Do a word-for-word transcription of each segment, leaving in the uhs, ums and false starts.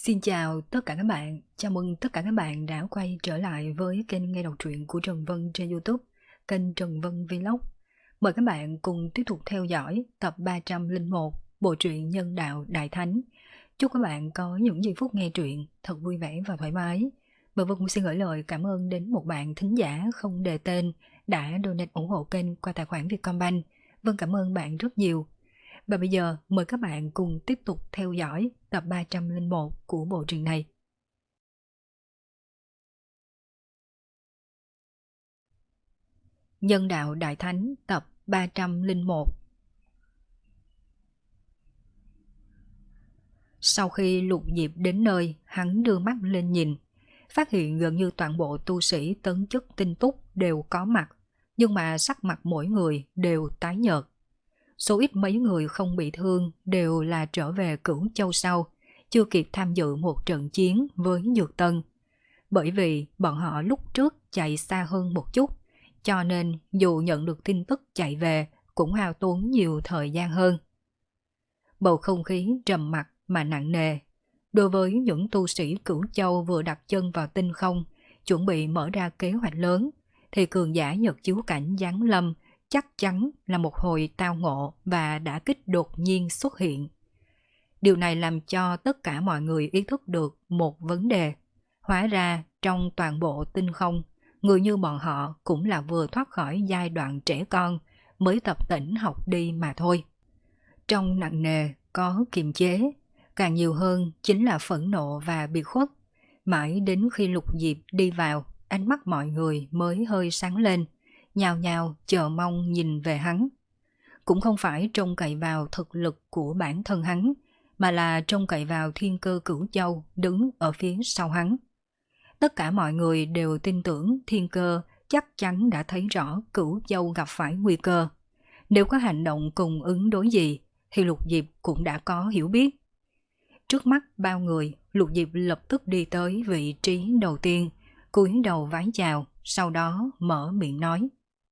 Xin chào tất cả các bạn, chào mừng tất cả các bạn đã quay trở lại với kênh nghe đọc truyện của Trần Vân trên YouTube, kênh Trần Vân Vlog. Mời các bạn cùng tiếp tục theo dõi tập ba trăm lẻ một bộ truyện Nhân Đạo Đại Thánh. Chúc các bạn có những giây phút nghe truyện thật vui vẻ và thoải mái. Và Vân cũng xin gửi lời cảm ơn đến một bạn thính giả không đề tên đã donate ủng hộ kênh qua tài khoản Vietcombank. Vân cảm ơn bạn rất nhiều. Và bây giờ mời các bạn cùng tiếp tục theo dõi tập ba trăm lẻ một của bộ truyện này. Nhân Đạo Đại Thánh tập ba trăm lẻ một. Sau khi Lục Diệp đến nơi, hắn đưa mắt lên nhìn, phát hiện gần như toàn bộ tu sĩ tấn chức tinh túc đều có mặt, nhưng mà sắc mặt mỗi người đều tái nhợt. Số ít mấy người không bị thương đều là trở về Cửu Châu sau, chưa kịp tham dự một trận chiến với Nhược Tân. Bởi vì bọn họ lúc trước chạy xa hơn một chút, cho nên dù nhận được tin tức chạy về cũng hao tốn nhiều thời gian hơn. Bầu không khí trầm mặc mà nặng nề. Đối với những tu sĩ Cửu Châu vừa đặt chân vào tinh không, chuẩn bị mở ra kế hoạch lớn, thì cường giả Nhật Chiếu Cảnh giáng lâm chắc chắn là một hồi tao ngộ và đả kích đột nhiên xuất hiện. Điều này làm cho tất cả mọi người ý thức được một vấn đề. Hóa ra trong toàn bộ tinh không, người như bọn họ cũng là vừa thoát khỏi giai đoạn trẻ con mới tập tễnh học đi mà thôi. Trong nặng nề có kiềm chế, càng nhiều hơn chính là phẫn nộ và biệt khuất. Mãi đến khi Lục Diệp đi vào, ánh mắt mọi người mới hơi sáng lên, nhào nhào chờ mong nhìn về hắn. Cũng không phải trông cậy vào thực lực của bản thân hắn, mà là trông cậy vào thiên cơ Cửu Châu đứng ở phía sau hắn. Tất cả mọi người đều tin tưởng thiên cơ chắc chắn đã thấy rõ Cửu Châu gặp phải nguy cơ. Nếu có hành động cùng ứng đối gì, thì Lục Diệp cũng đã có hiểu biết. Trước mắt bao người, Lục Diệp lập tức đi tới vị trí đầu tiên, cúi đầu vái chào, sau đó mở miệng nói.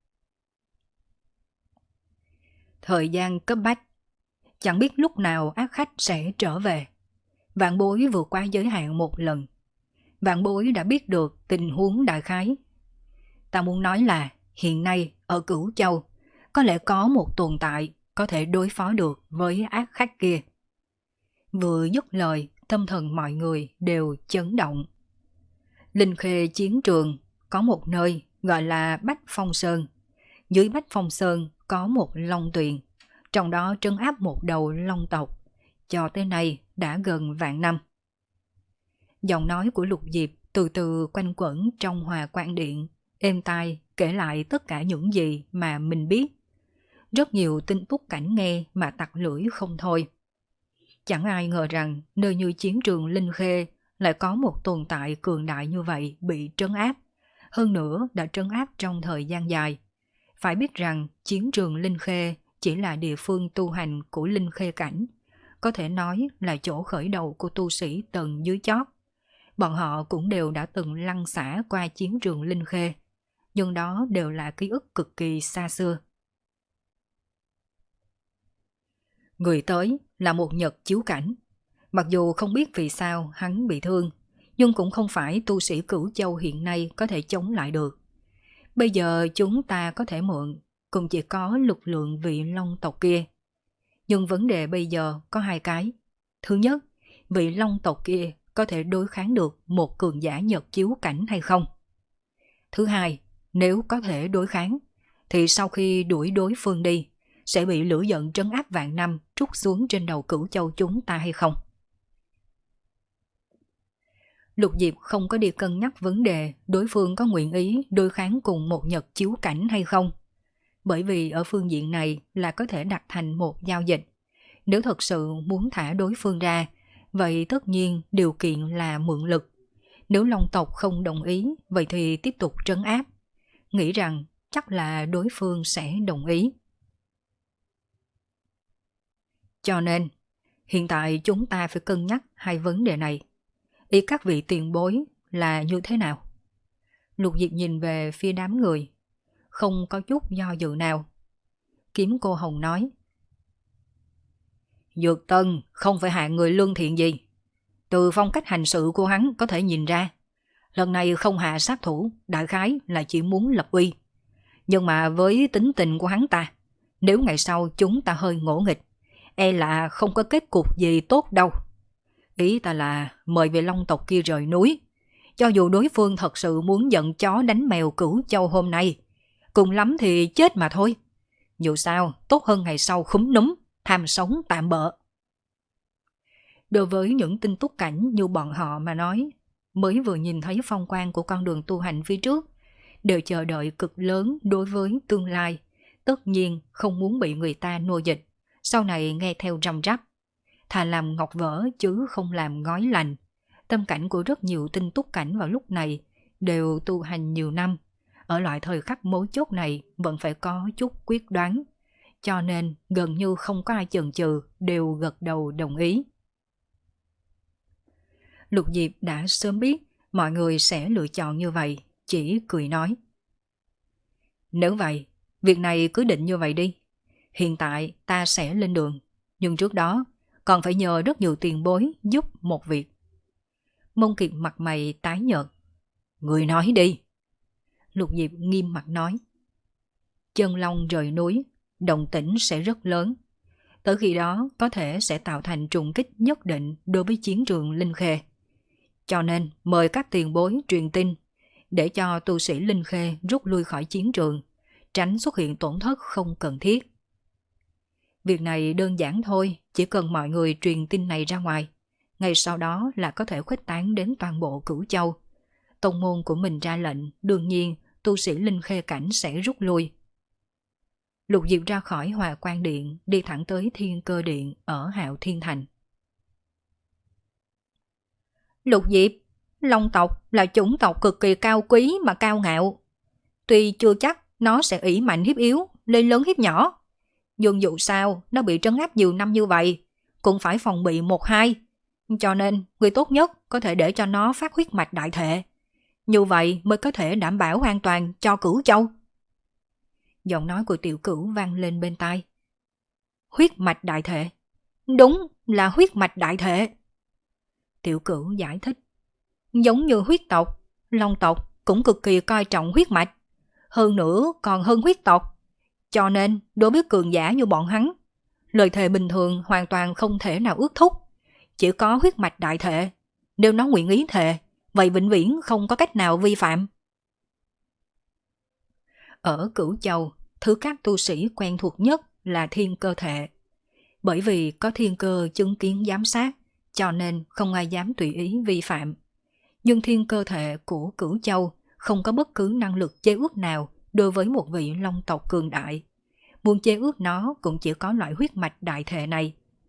Thời gian cấp bách, chẳng biết lúc nào ác khách sẽ trở về. Vạn bối vượt qua giới hạn một lần. Vạn bối đã biết được tình huống đại khái. Ta muốn nói là hiện nay ở Cửu Châu có lẽ có một tồn tại có thể đối phó được với ác khách kia. Vừa dứt lời, tâm thần mọi người đều chấn động. Linh Khê chiến trường có một nơi gọi là Bách Phong Sơn. Dưới Bách Phong Sơn có một long tuyền, trong đó trấn áp một đầu long tộc, cho tới nay đã gần vạn năm. Giọng nói của Lục Diệp từ từ quanh quẩn trong Hòa Quan Điện, êm tai kể lại tất cả những gì mà mình biết. Rất nhiều tinh túc cảnh nghe mà tặc lưỡi không thôi. Chẳng ai ngờ rằng nơi như chiến trường Linh Khê lại có một tồn tại cường đại như vậy bị trấn áp, hơn nữa đã trấn áp trong thời gian dài. Phải biết rằng chiến trường Linh Khê chỉ là địa phương tu hành của Linh Khê cảnh, có thể nói là chỗ khởi đầu của tu sĩ tầng dưới chót. Bọn họ cũng đều đã từng lăn xả qua chiến trường Linh Khê, nhưng đó đều là ký ức cực kỳ xa xưa. Người tới là một Nhật Chiếu Cảnh. Mặc dù không biết vì sao hắn bị thương, nhưng cũng không phải tu sĩ Cửu Châu hiện nay có thể chống lại được. Bây giờ chúng ta có thể mượn, cũng chỉ có lực lượng vị long tộc kia. Nhưng vấn đề bây giờ có hai cái. Thứ nhất, vị long tộc kia có thể đối kháng được một cường giả Nhật Chiếu Cảnh hay không? Thứ hai, nếu có thể đối kháng, thì sau khi đuổi đối phương đi, sẽ bị lửa giận trấn áp vạn năm trút xuống trên đầu Cửu Châu chúng ta hay không? Lục Diệp không có đi cân nhắc vấn đề đối phương có nguyện ý đối kháng cùng một Nhật Chiếu Cảnh hay không. Bởi vì ở phương diện này là có thể đặt thành một giao dịch. Nếu thật sự muốn thả đối phương ra, vậy tất nhiên điều kiện là mượn lực. Nếu Long tộc không đồng ý, vậy thì tiếp tục trấn áp. Nghĩ rằng chắc là đối phương sẽ đồng ý. Cho nên, hiện tại chúng ta phải cân nhắc hai vấn đề này. Ý các vị tiền bối là như thế nào? Lục Diệp nhìn về phía đám người, không có chút do dự nào. Kiếm Cô Hồng nói. Dược Tân không phải hạng người lương thiện gì. Từ phong cách hành sự của hắn có thể nhìn ra, lần này không hạ sát thủ, đại khái là chỉ muốn lập uy. Nhưng mà với tính tình của hắn ta, nếu ngày sau chúng ta hơi ngỗ nghịch, e là không có kết cục gì tốt đâu. Ý ta là mời về Long tộc kia rời núi. Cho dù đối phương thật sự muốn giận chó đánh mèo Cửu Châu hôm nay, cùng lắm thì chết mà thôi. Dù sao, tốt hơn ngày sau khúm núm, tham sống tạm bợ. Đối với những tinh túc cảnh như bọn họ mà nói, mới vừa nhìn thấy phong quang của con đường tu hành phía trước, đều chờ đợi cực lớn đối với tương lai, tất nhiên không muốn bị người ta nô dịch, sau này nghe theo răm rắp. Thà làm ngọc vỡ chứ không làm ngói lành. Tâm cảnh của rất nhiều tinh túc cảnh vào lúc này đều tu hành nhiều năm, ở loại thời khắc mấu chốt này vẫn phải có chút quyết đoán, cho nên gần như không có ai chần chừ, đều gật đầu đồng ý. Lục Diệp đã sớm biết mọi người sẽ lựa chọn như vậy, chỉ cười nói. Nếu vậy, việc này cứ định như vậy đi. Hiện tại ta sẽ lên đường, nhưng trước đó còn phải nhờ rất nhiều tiền bối giúp một việc. Mông Kiệt mặt mày tái nhợt. Người nói đi. Lục Diệp nghiêm mặt nói. Chân long rời núi, động tĩnh sẽ rất lớn. Tới khi đó có thể sẽ tạo thành trùng kích nhất định đối với chiến trường Linh Khê. Cho nên mời các tiền bối truyền tin, để cho tu sĩ Linh Khê rút lui khỏi chiến trường, tránh xuất hiện tổn thất không cần thiết. Việc này đơn giản thôi, chỉ cần mọi người truyền tin này ra ngoài, ngay sau đó là có thể khuếch tán đến toàn bộ Cửu Châu. Tông môn của mình ra lệnh, đương nhiên tu sĩ Linh Khê cảnh sẽ rút lui. Lục Diệp ra khỏi Hòa Quan Điện, đi thẳng tới Thiên Cơ Điện ở Hạo Thiên Thành. Lục Diệp, Long tộc là chủng tộc cực kỳ cao quý mà cao ngạo. Tuy chưa chắc nó sẽ ỷ mạnh hiếp yếu, lên lớn hiếp nhỏ, nhưng dù sao nó bị trấn áp nhiều năm như vậy, cũng phải phòng bị một hai. Cho nên người tốt nhất có thể để cho nó phát huyết mạch đại thệ. Như vậy mới có thể đảm bảo an toàn cho Cửu Châu. Giọng nói của Tiểu Cửu vang lên bên tai. Huyết mạch đại thệ? Đúng là huyết mạch đại thệ. Tiểu Cửu giải thích. Giống như huyết tộc, Long tộc cũng cực kỳ coi trọng huyết mạch. Hơn nữa còn hơn huyết tộc. Cho nên đối với cường giả như bọn hắn, lời thề bình thường hoàn toàn không thể nào ước thúc. Chỉ có huyết mạch đại thệ, nếu nó nguyện ý thề, vậy vĩnh viễn không có cách nào vi phạm. Ở Cửu Châu, thứ các tu sĩ quen thuộc nhất là thiên cơ thệ. Bởi vì có thiên cơ chứng kiến giám sát, cho nên không ai dám tùy ý vi phạm. Nhưng thiên cơ thệ của Cửu Châu không có bất cứ năng lực chế ước nào đối với một vị Long tộc cường đại. Muốn chế ước nó cũng chỉ có loại huyết mạch đại thệ này.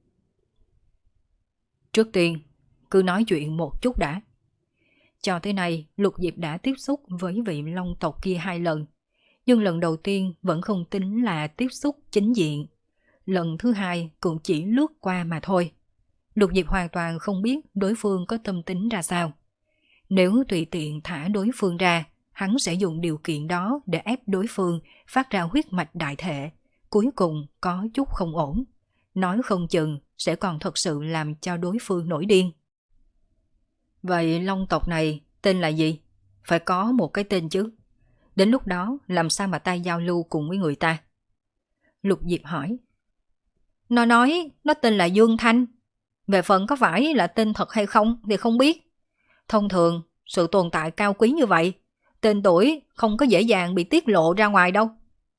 Trước tiên, cứ nói chuyện một chút đã. Cho tới nay, Lục Diệp đã tiếp xúc với vị Long tộc kia hai lần. Nhưng lần đầu tiên vẫn không tính là tiếp xúc chính diện. Lần thứ hai cũng chỉ lướt qua mà thôi. Lục Diệp hoàn toàn không biết đối phương có tâm tính ra sao. Nếu tùy tiện thả đối phương ra, hắn sẽ dùng điều kiện đó để ép đối phương phát ra huyết mạch đại thệ. Cuối cùng có chút không ổn. Nói không chừng sẽ còn thật sự làm cho đối phương nổi điên. Vậy Long tộc này tên là gì? Phải có một cái tên chứ. Đến lúc đó làm sao mà ta giao lưu cùng với người ta? Lục Diệp hỏi. Nó nói nó tên là Dương Thanh. Về phần có phải là tên thật hay không thì không biết. Thông thường sự tồn tại cao quý như vậy, tên tuổi không có dễ dàng bị tiết lộ ra ngoài đâu.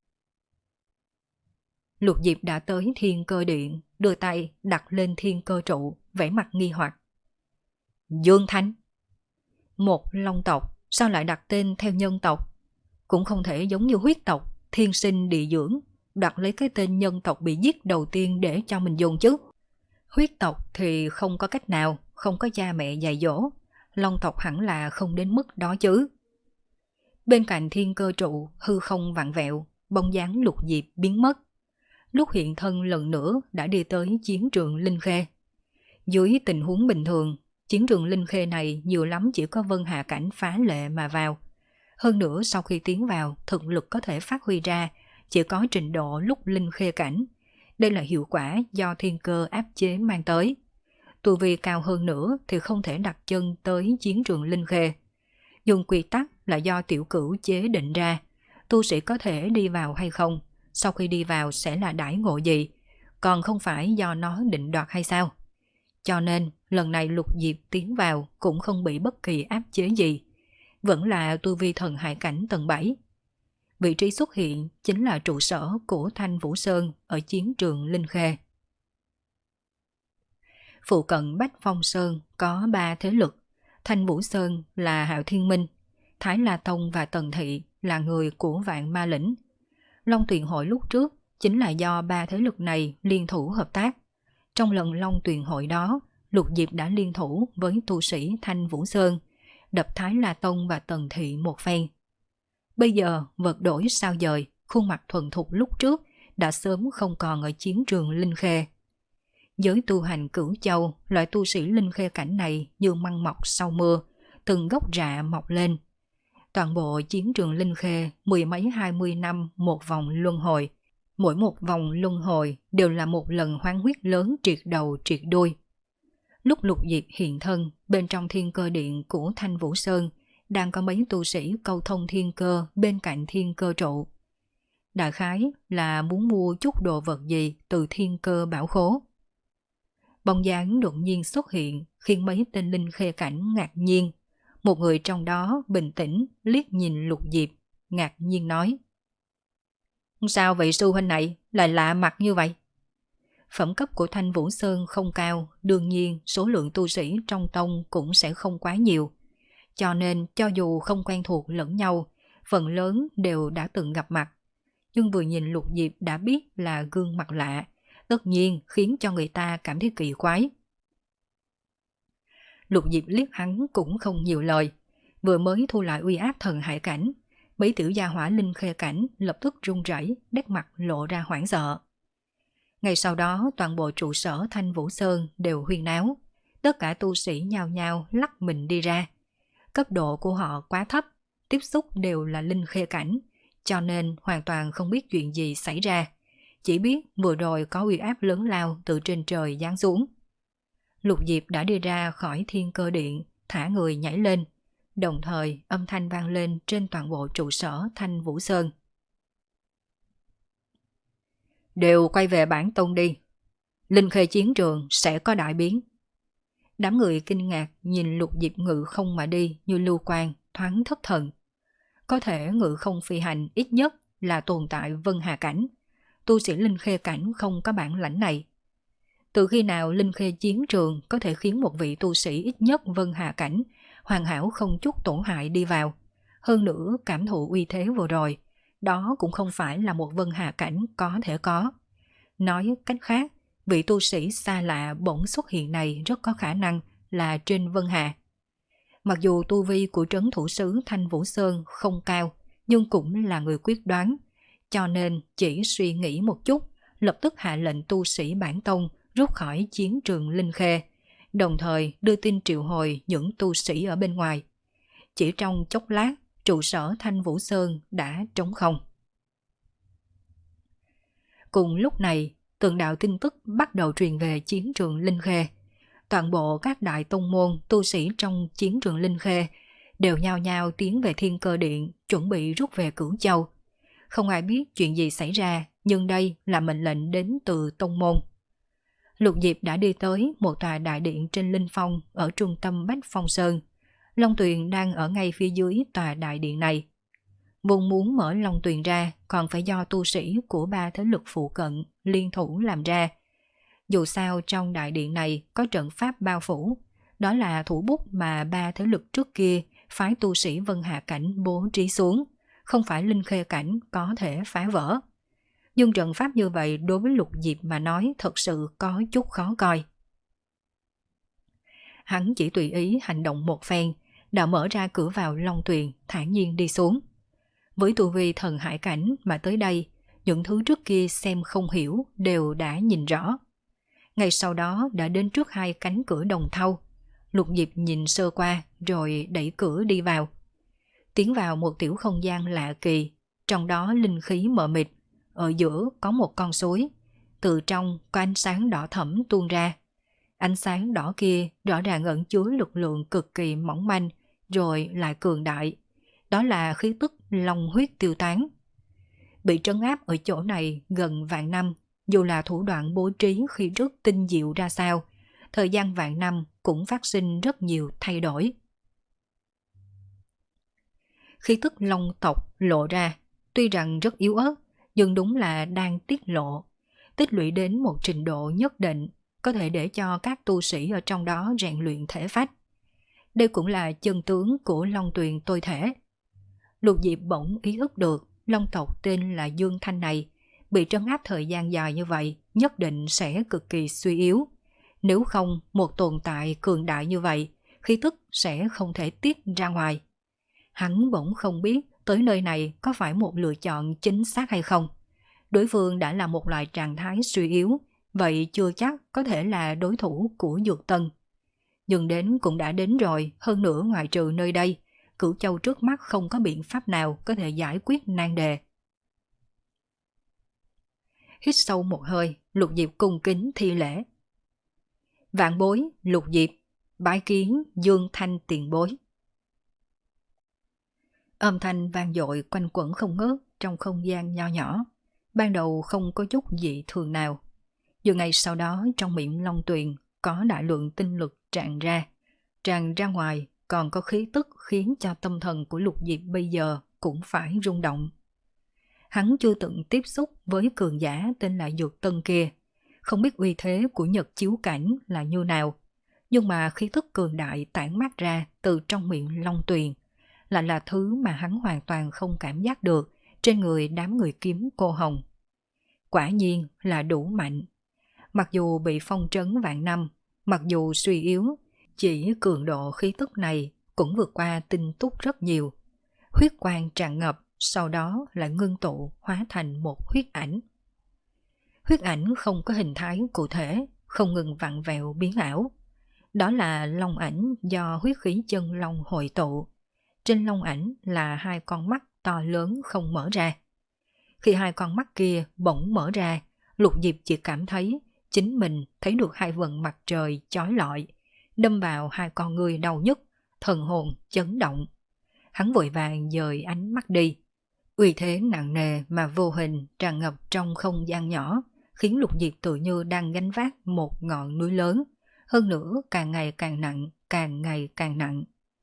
Lục Diệp đã tới Thiên Cơ Điện, đưa tay đặt lên thiên cơ trụ, vẻ mặt nghi hoặc. Dương Thanh? Một Long tộc sao lại đặt tên theo nhân tộc? Cũng không thể giống như huyết tộc, thiên sinh địa dưỡng, đặt lấy cái tên nhân tộc bị giết đầu tiên để cho mình dùng chứ. Huyết tộc thì không có cách nào, không có cha mẹ dạy dỗ. Long tộc hẳn là không đến mức đó chứ. Bên cạnh thiên cơ trụ, hư không vặn vẹo, bóng dáng Lục Diệp biến mất. Lúc hiện thân lần nữa đã đi tới chiến trường Linh Khê. Dưới tình huống bình thường, chiến trường Linh Khê này nhiều lắm chỉ có Vân Hạ cảnh phá lệ mà vào. Hơn nữa sau khi tiến vào, thực lực có thể phát huy ra chỉ có trình độ lúc Linh Khê cảnh. Đây là hiệu quả do thiên cơ áp chế mang tới. tu vi cao hơn nữa thì không thể đặt chân tới chiến trường Linh Khê. Nhưng quy tắc là do tiểu cửu chế định ra, tu sĩ có thể đi vào hay không, sau khi đi vào sẽ là đãi ngộ gì, còn không phải do nó định đoạt hay sao? Cho nên lần này Lục Diệp tiến vào cũng không bị bất kỳ áp chế gì, vẫn là tu vi thần hải cảnh tầng bảy. Vị trí xuất hiện chính là trụ sở của Thanh Vũ Sơn ở chiến trường Linh Khê. Phụ cận Bách Phong Sơn có ba thế lực. Thanh Vũ Sơn là Hạo Thiên Minh, Thái La Tông và Tần Thị là người của Vạn Ma Lĩnh. Long Tuyền Hội lúc trước chính là do ba thế lực này liên thủ hợp tác. Trong lần Long Tuyền Hội đó, Lục Diệp đã liên thủ với tu sĩ Thanh Vũ Sơn, đập Thái La Tông và Tần Thị một phen. Bây giờ vật đổi sao dời, khuôn mặt thuần thục lúc trước đã sớm không còn ở chiến trường Linh Khê. Giới tu hành Cửu Châu, loại tu sĩ Linh Khê cảnh này như măng mọc sau mưa, từng gốc rạ mọc lên. Toàn bộ chiến trường Linh Khê mười mấy hai mươi năm một vòng luân hồi. Mỗi một vòng luân hồi đều là một lần hoán huyết lớn triệt đầu triệt đuôi. Lúc Lục Diệp hiện thân, bên trong thiên cơ điện của Thanh Vũ Sơn, đang có mấy tu sĩ câu thông thiên cơ bên cạnh thiên cơ trụ. Đại khái là muốn mua chút đồ vật gì từ thiên cơ bảo khố. Bóng dáng đột nhiên xuất hiện khiến mấy tên Linh Khê cảnh ngạc nhiên. Một người trong đó bình tĩnh liếc nhìn Lục Diệp, ngạc nhiên nói: Sao vị sư huynh này lại lạ mặt như vậy? Phẩm cấp của Thanh Vũ Sơn không cao, đương nhiên số lượng tu sĩ trong tông cũng sẽ không quá nhiều. Cho nên cho dù không quen thuộc lẫn nhau, phần lớn đều đã từng gặp mặt. Nhưng vừa nhìn Lục Diệp đã biết là gương mặt lạ, tất nhiên khiến cho người ta cảm thấy kỳ quái. Lục Diệp liếc hắn cũng không nhiều lời, vừa mới thu lại uy áp thần hải cảnh, mấy tiểu gia hỏa Linh Khê cảnh lập tức run rẩy, nét mặt lộ ra hoảng sợ. Ngay sau đó toàn bộ trụ sở Thanh Vũ Sơn đều huyên náo, tất cả tu sĩ nhao nhao lắc mình đi ra. Cấp độ của họ quá thấp, tiếp xúc đều là Linh Khê cảnh, cho nên hoàn toàn không biết chuyện gì xảy ra. Chỉ biết vừa rồi có uy áp lớn lao từ trên trời giáng xuống. Lục Diệp đã đi ra khỏi thiên cơ điện, thả người nhảy lên. Đồng thời âm thanh vang lên trên toàn bộ trụ sở Thanh Vũ Sơn. Đều quay về bản tông đi. Linh Khê chiến trường sẽ có đại biến. Đám người kinh ngạc nhìn Lục Diệp ngự không mà đi như lưu quang, thoáng thất thần. Có thể ngự không phi hành ít nhất là tồn tại Vân Hà Cảnh. Tu sĩ Linh Khê Cảnh không có bản lãnh này. Từ khi nào Linh Khê chiến trường có thể khiến một vị tu sĩ ít nhất Vân Hà Cảnh hoàn hảo không chút tổn hại đi vào? Hơn nữa cảm thụ uy thế vừa rồi, đó cũng không phải là một Vân Hà Cảnh có thể có. Nói cách khác, vị tu sĩ xa lạ bỗng xuất hiện này rất có khả năng là trên Vân Hà. Mặc dù tu vi của trấn thủ sứ Thanh Vũ Sơn không cao, nhưng cũng là người quyết đoán, cho nên chỉ suy nghĩ một chút, lập tức hạ lệnh tu sĩ bản tông rút khỏi chiến trường Linh Khê, đồng thời đưa tin triệu hồi những tu sĩ ở bên ngoài. Chỉ trong chốc lát, trụ sở Thanh Vũ Sơn đã trống không. Cùng lúc này, từng đạo tin tức bắt đầu truyền về chiến trường Linh Khê. Toàn bộ các đại tông môn tu sĩ trong chiến trường Linh Khê đều nhao nhao tiến về thiên cơ điện, chuẩn bị rút về Cửu Châu. Không ai biết chuyện gì xảy ra, nhưng đây là mệnh lệnh đến từ tông môn. Lục Diệp đã đi tới một tòa đại điện trên Linh Phong ở trung tâm Bách Phong Sơn. Long Tuyền đang ở ngay phía dưới tòa đại điện này. Vốn muốn mở Long Tuyền ra còn phải do tu sĩ của ba thế lực phụ cận liên thủ làm ra. Dù sao trong đại điện này có trận pháp bao phủ, đó là thủ bút mà ba thế lực trước kia phái tu sĩ Vân Hạ Cảnh bố trí xuống, không phải Linh Khê Cảnh có thể phá vỡ. Nhưng trận pháp như vậy đối với Lục Diệp mà nói thật sự có chút khó coi. Hắn chỉ tùy ý hành động một phen, đã mở ra cửa vào Long Tuyền, thản nhiên đi xuống. Với tu vi thần hải cảnh mà tới đây, những thứ trước kia xem không hiểu đều đã nhìn rõ. Ngay sau đó đã đến trước hai cánh cửa đồng thau. Lục Diệp nhìn sơ qua rồi đẩy cửa đi vào. Tiến vào một tiểu không gian lạ kỳ, trong đó linh khí mờ mịt, ở giữa có một con suối, từ trong có ánh sáng đỏ thẫm tuôn ra. Ánh sáng đỏ kia rõ ràng ẩn chứa lực lượng cực kỳ mỏng manh rồi lại cường đại. Đó là khí tức long huyết tiêu tán. Bị trấn áp ở chỗ này gần vạn năm, dù là thủ đoạn bố trí khi rất tinh diệu ra sao, thời gian vạn năm cũng phát sinh rất nhiều thay đổi. Khí tức long tộc lộ ra, tuy rằng rất yếu ớt, nhưng đúng là đang tiết lộ, tích lũy đến một trình độ nhất định, có thể để cho các tu sĩ ở trong đó rèn luyện thể phách. Đây cũng là chân tướng của Long Tuyền tôi thể. Lục Diệp bỗng ý thức được long tộc tên là Dương Thanh này, bị trấn áp thời gian dài như vậy, nhất định sẽ cực kỳ suy yếu. Nếu không, một tồn tại cường đại như vậy, khí tức sẽ không thể tiết ra ngoài. Hắn bỗng không biết tới nơi này có phải một lựa chọn chính xác hay không. Đối phương đã là một loại trạng thái suy yếu, vậy chưa chắc có thể là đối thủ của Dược Tân. Nhưng đến cũng đã đến rồi, hơn nữa ngoại trừ nơi đây, Cửu Châu trước mắt không có biện pháp nào có thể giải quyết nan đề. Hít sâu một hơi, Lục Diệp cung kính thi lễ. Vạn bối, Lục Diệp, bái kiến Dương Thanh tiền bối. Âm thanh vang dội quanh quẩn không ngớt trong không gian nho nhỏ. Ban đầu không có chút dị thường nào. Dù ngày sau đó trong miệng Long Tuyền có đại lượng tinh lực tràn ra. Tràn ra ngoài còn có khí tức khiến cho tâm thần của Lục Diệp bây giờ cũng phải rung động. Hắn chưa từng tiếp xúc với cường giả tên là Dược Tân kia. Không biết uy thế của Nhật Chiếu Cảnh là như nào. Nhưng mà khí tức cường đại tản mát ra từ trong miệng Long Tuyền lại là thứ mà hắn hoàn toàn không cảm giác được trên người đám người kiếm cô hồng. Quả nhiên là đủ mạnh. Mặc dù bị phong trấn vạn năm, mặc dù suy yếu, chỉ cường độ khí tức này cũng vượt qua tinh túc rất nhiều. Huyết quang tràn ngập, sau đó lại ngưng tụ hóa thành một huyết ảnh. Huyết ảnh không có hình thái cụ thể, không ngừng vặn vẹo biến ảo. Đó là long ảnh do huyết khí chân long hội tụ. Trên long ảnh là hai con mắt to lớn không mở ra. Khi hai con mắt kia bỗng mở ra, Lục Diệp chỉ cảm thấy chính mình thấy được hai vầng mặt trời chói lọi, đâm vào hai con người đau nhức, thần hồn chấn động. Hắn vội vàng dời ánh mắt đi. Uy thế nặng nề mà vô hình tràn ngập trong không gian nhỏ, khiến Lục Diệp tự như đang gánh vác một ngọn núi lớn, hơn nữa càng ngày càng nặng, càng ngày càng nặng.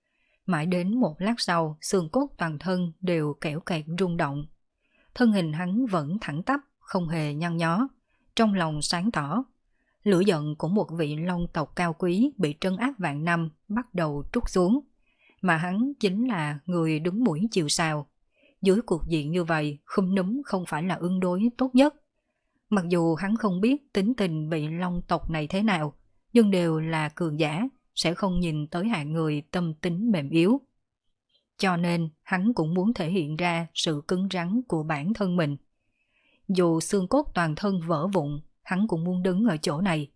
Mãi đến một lát sau, xương cốt toàn thân đều kẽo kẹt rung động. Thân hình hắn vẫn thẳng tắp, không hề nhăn nhó, trong lòng sáng tỏ. Lửa giận của một vị long tộc cao quý bị trấn áp vạn năm bắt đầu trút xuống, mà hắn chính là người đứng mũi chịu sào. Dưới cuộc diện như vậy, Khum Núm không phải là ứng đối tốt nhất. Mặc dù hắn không biết tính tình vị long tộc này thế nào, nhưng đều là cường giả, sẽ không nhìn tới hạng người tâm tính mềm yếu. Cho nên hắn cũng muốn thể hiện ra sự cứng rắn của bản thân mình. Dù xương cốt toàn thân vỡ vụn, hắn cũng muốn đứng ở chỗ này.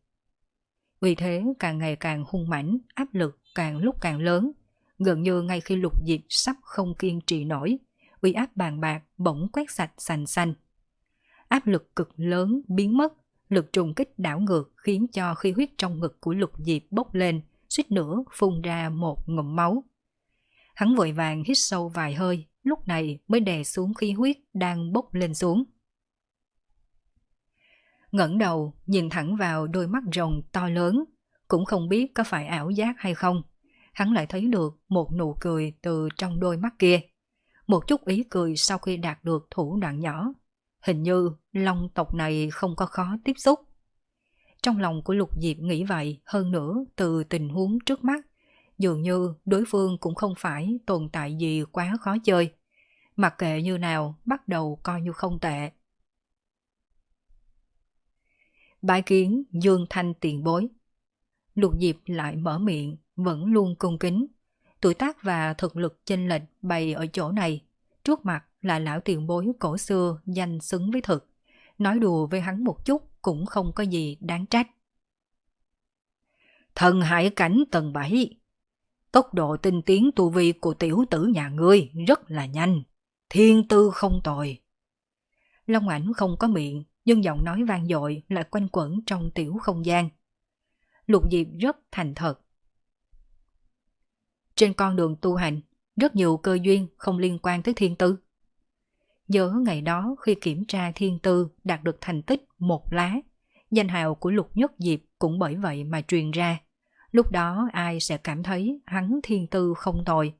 Vì thế càng ngày càng hung mãnh, áp lực càng lúc càng lớn. Gần như ngay khi Lục Diệp sắp không kiên trì nổi, uy áp bàn bạc bỗng quét sạch sành xanh. Áp lực cực lớn biến mất, lực trùng kích đảo ngược khiến cho khí huyết trong ngực của Lục Diệp bốc lên, suýt nữa phun ra một ngụm máu. Hắn vội vàng hít sâu vài hơi, lúc này mới đè xuống khí huyết đang bốc lên xuống. Ngẩng đầu nhìn thẳng vào đôi mắt rồng to lớn, cũng không biết có phải ảo giác hay không. Hắn lại thấy được một nụ cười từ trong đôi mắt kia. Một chút ý cười sau khi đạt được thủ đoạn nhỏ. Hình như long tộc này không có khó tiếp xúc. Trong lòng của Lục Diệp nghĩ vậy, hơn nữa từ tình huống trước mắt, dường như đối phương cũng không phải tồn tại gì quá khó chơi. Mặc kệ như nào, bắt đầu coi như không tệ. Bái kiến Dương Thanh tiền bối. Lục Diệp lại mở miệng, vẫn luôn cung kính. Tuổi tác và thực lực chênh lệch bày ở chỗ này. Trước mặt là lão tiền bối cổ xưa danh xứng với thực. Nói đùa với hắn một chút cũng không có gì đáng trách. Thần hải cảnh tầng bảy. Tốc độ tinh tiến tu vi của tiểu tử nhà ngươi rất là nhanh. Thiên tư không tồi. Long ảnh không có miệng, nhưng giọng nói vang dội lại quanh quẩn trong tiểu không gian. Lục Diệp rất thành thật. Trên con đường tu hành, rất nhiều cơ duyên không liên quan tới thiên tư. Nhớ ngày đó khi kiểm tra thiên tư đạt được thành tích một lá, danh hào của Lục Nhất Diệp cũng bởi vậy mà truyền ra. Lúc đó ai sẽ cảm thấy hắn thiên tư không tồi.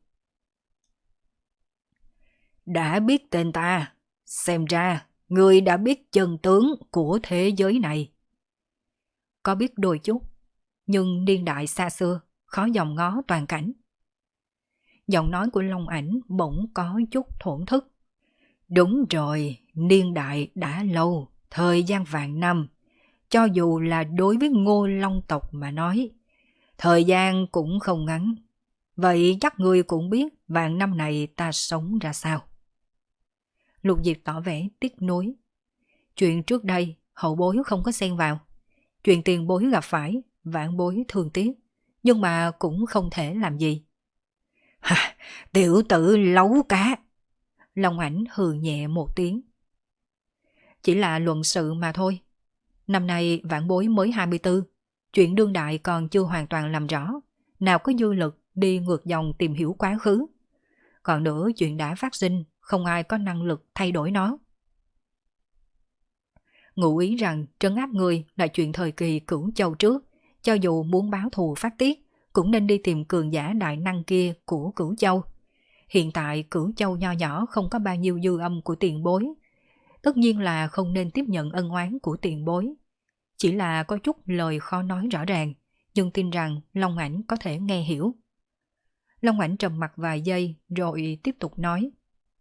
Đã biết tên ta, xem ra ngươi đã biết chân tướng của thế giới này. Có biết đôi chút, nhưng niên đại xa xưa, khó dòm ngó toàn cảnh. Giọng nói của Long Ảnh bỗng có chút thổn thức. Đúng rồi, niên đại đã lâu, thời gian vạn năm. Cho dù là đối với Ngô Long tộc mà nói, thời gian cũng không ngắn. Vậy chắc ngươi cũng biết vạn năm này ta sống ra sao. Lục Diệp tỏ vẻ tiếc nuối. Chuyện trước đây hậu bối không có xen vào. Chuyện tiền bối gặp phải, vạn bối thương tiếc, nhưng mà cũng không thể làm gì. Hà, tiểu tử lấu cá. Long Ảnh hừ nhẹ một tiếng. Chỉ là luận sự mà thôi. Năm nay vạn bối mới hai mươi tư, chuyện đương đại còn chưa hoàn toàn làm rõ, nào có dư lực đi ngược dòng tìm hiểu quá khứ. Còn nữa chuyện đã phát sinh, không ai có năng lực thay đổi nó. Ngụ ý rằng trấn áp người là chuyện thời kỳ Cửu Châu trước, cho dù muốn báo thù phát tiết, cũng nên đi tìm cường giả đại năng kia của Cửu Châu. Hiện tại Cửu Châu nho nhỏ không có bao nhiêu dư âm của tiền bối, tất nhiên là không nên tiếp nhận ân oán của tiền bối. Chỉ là có chút lời khó nói rõ ràng, nhưng tin rằng Long Ảnh có thể nghe hiểu. Long Ảnh trầm mặt vài giây rồi tiếp tục nói.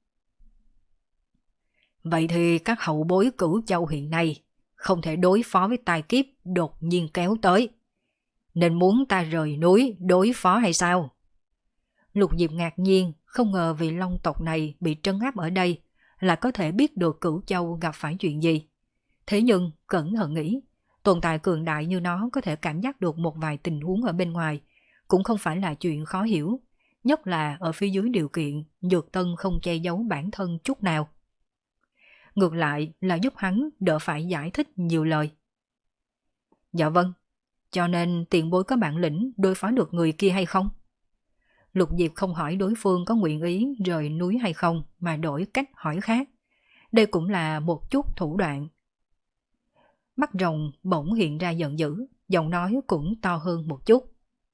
Vậy thì các hậu bối Cửu Châu hiện nay không thể đối phó với tai kiếp đột nhiên kéo tới, nên muốn ta rời núi đối phó hay sao? Lục Diệp ngạc nhiên, không ngờ vị Long tộc này bị trấn áp ở đây là có thể biết được Cửu Châu gặp phải chuyện gì. Thế nhưng cẩn thận nghĩ, tồn tại cường đại như nó có thể cảm giác được một vài tình huống ở bên ngoài, cũng không phải là chuyện khó hiểu, nhất là ở phía dưới điều kiện Dược Tân không che giấu bản thân chút nào. Ngược lại là giúp hắn đỡ phải giải thích nhiều lời. Dạ vâng, cho nên tiền bối có bản lĩnh đối phó được người kia hay không? Lục Diệp không hỏi đối phương có nguyện ý rời núi hay không, mà đổi cách hỏi khác. Đây cũng là một chút thủ đoạn. Mắt rồng bỗng hiện ra giận dữ, giọng nói cũng to hơn một chút.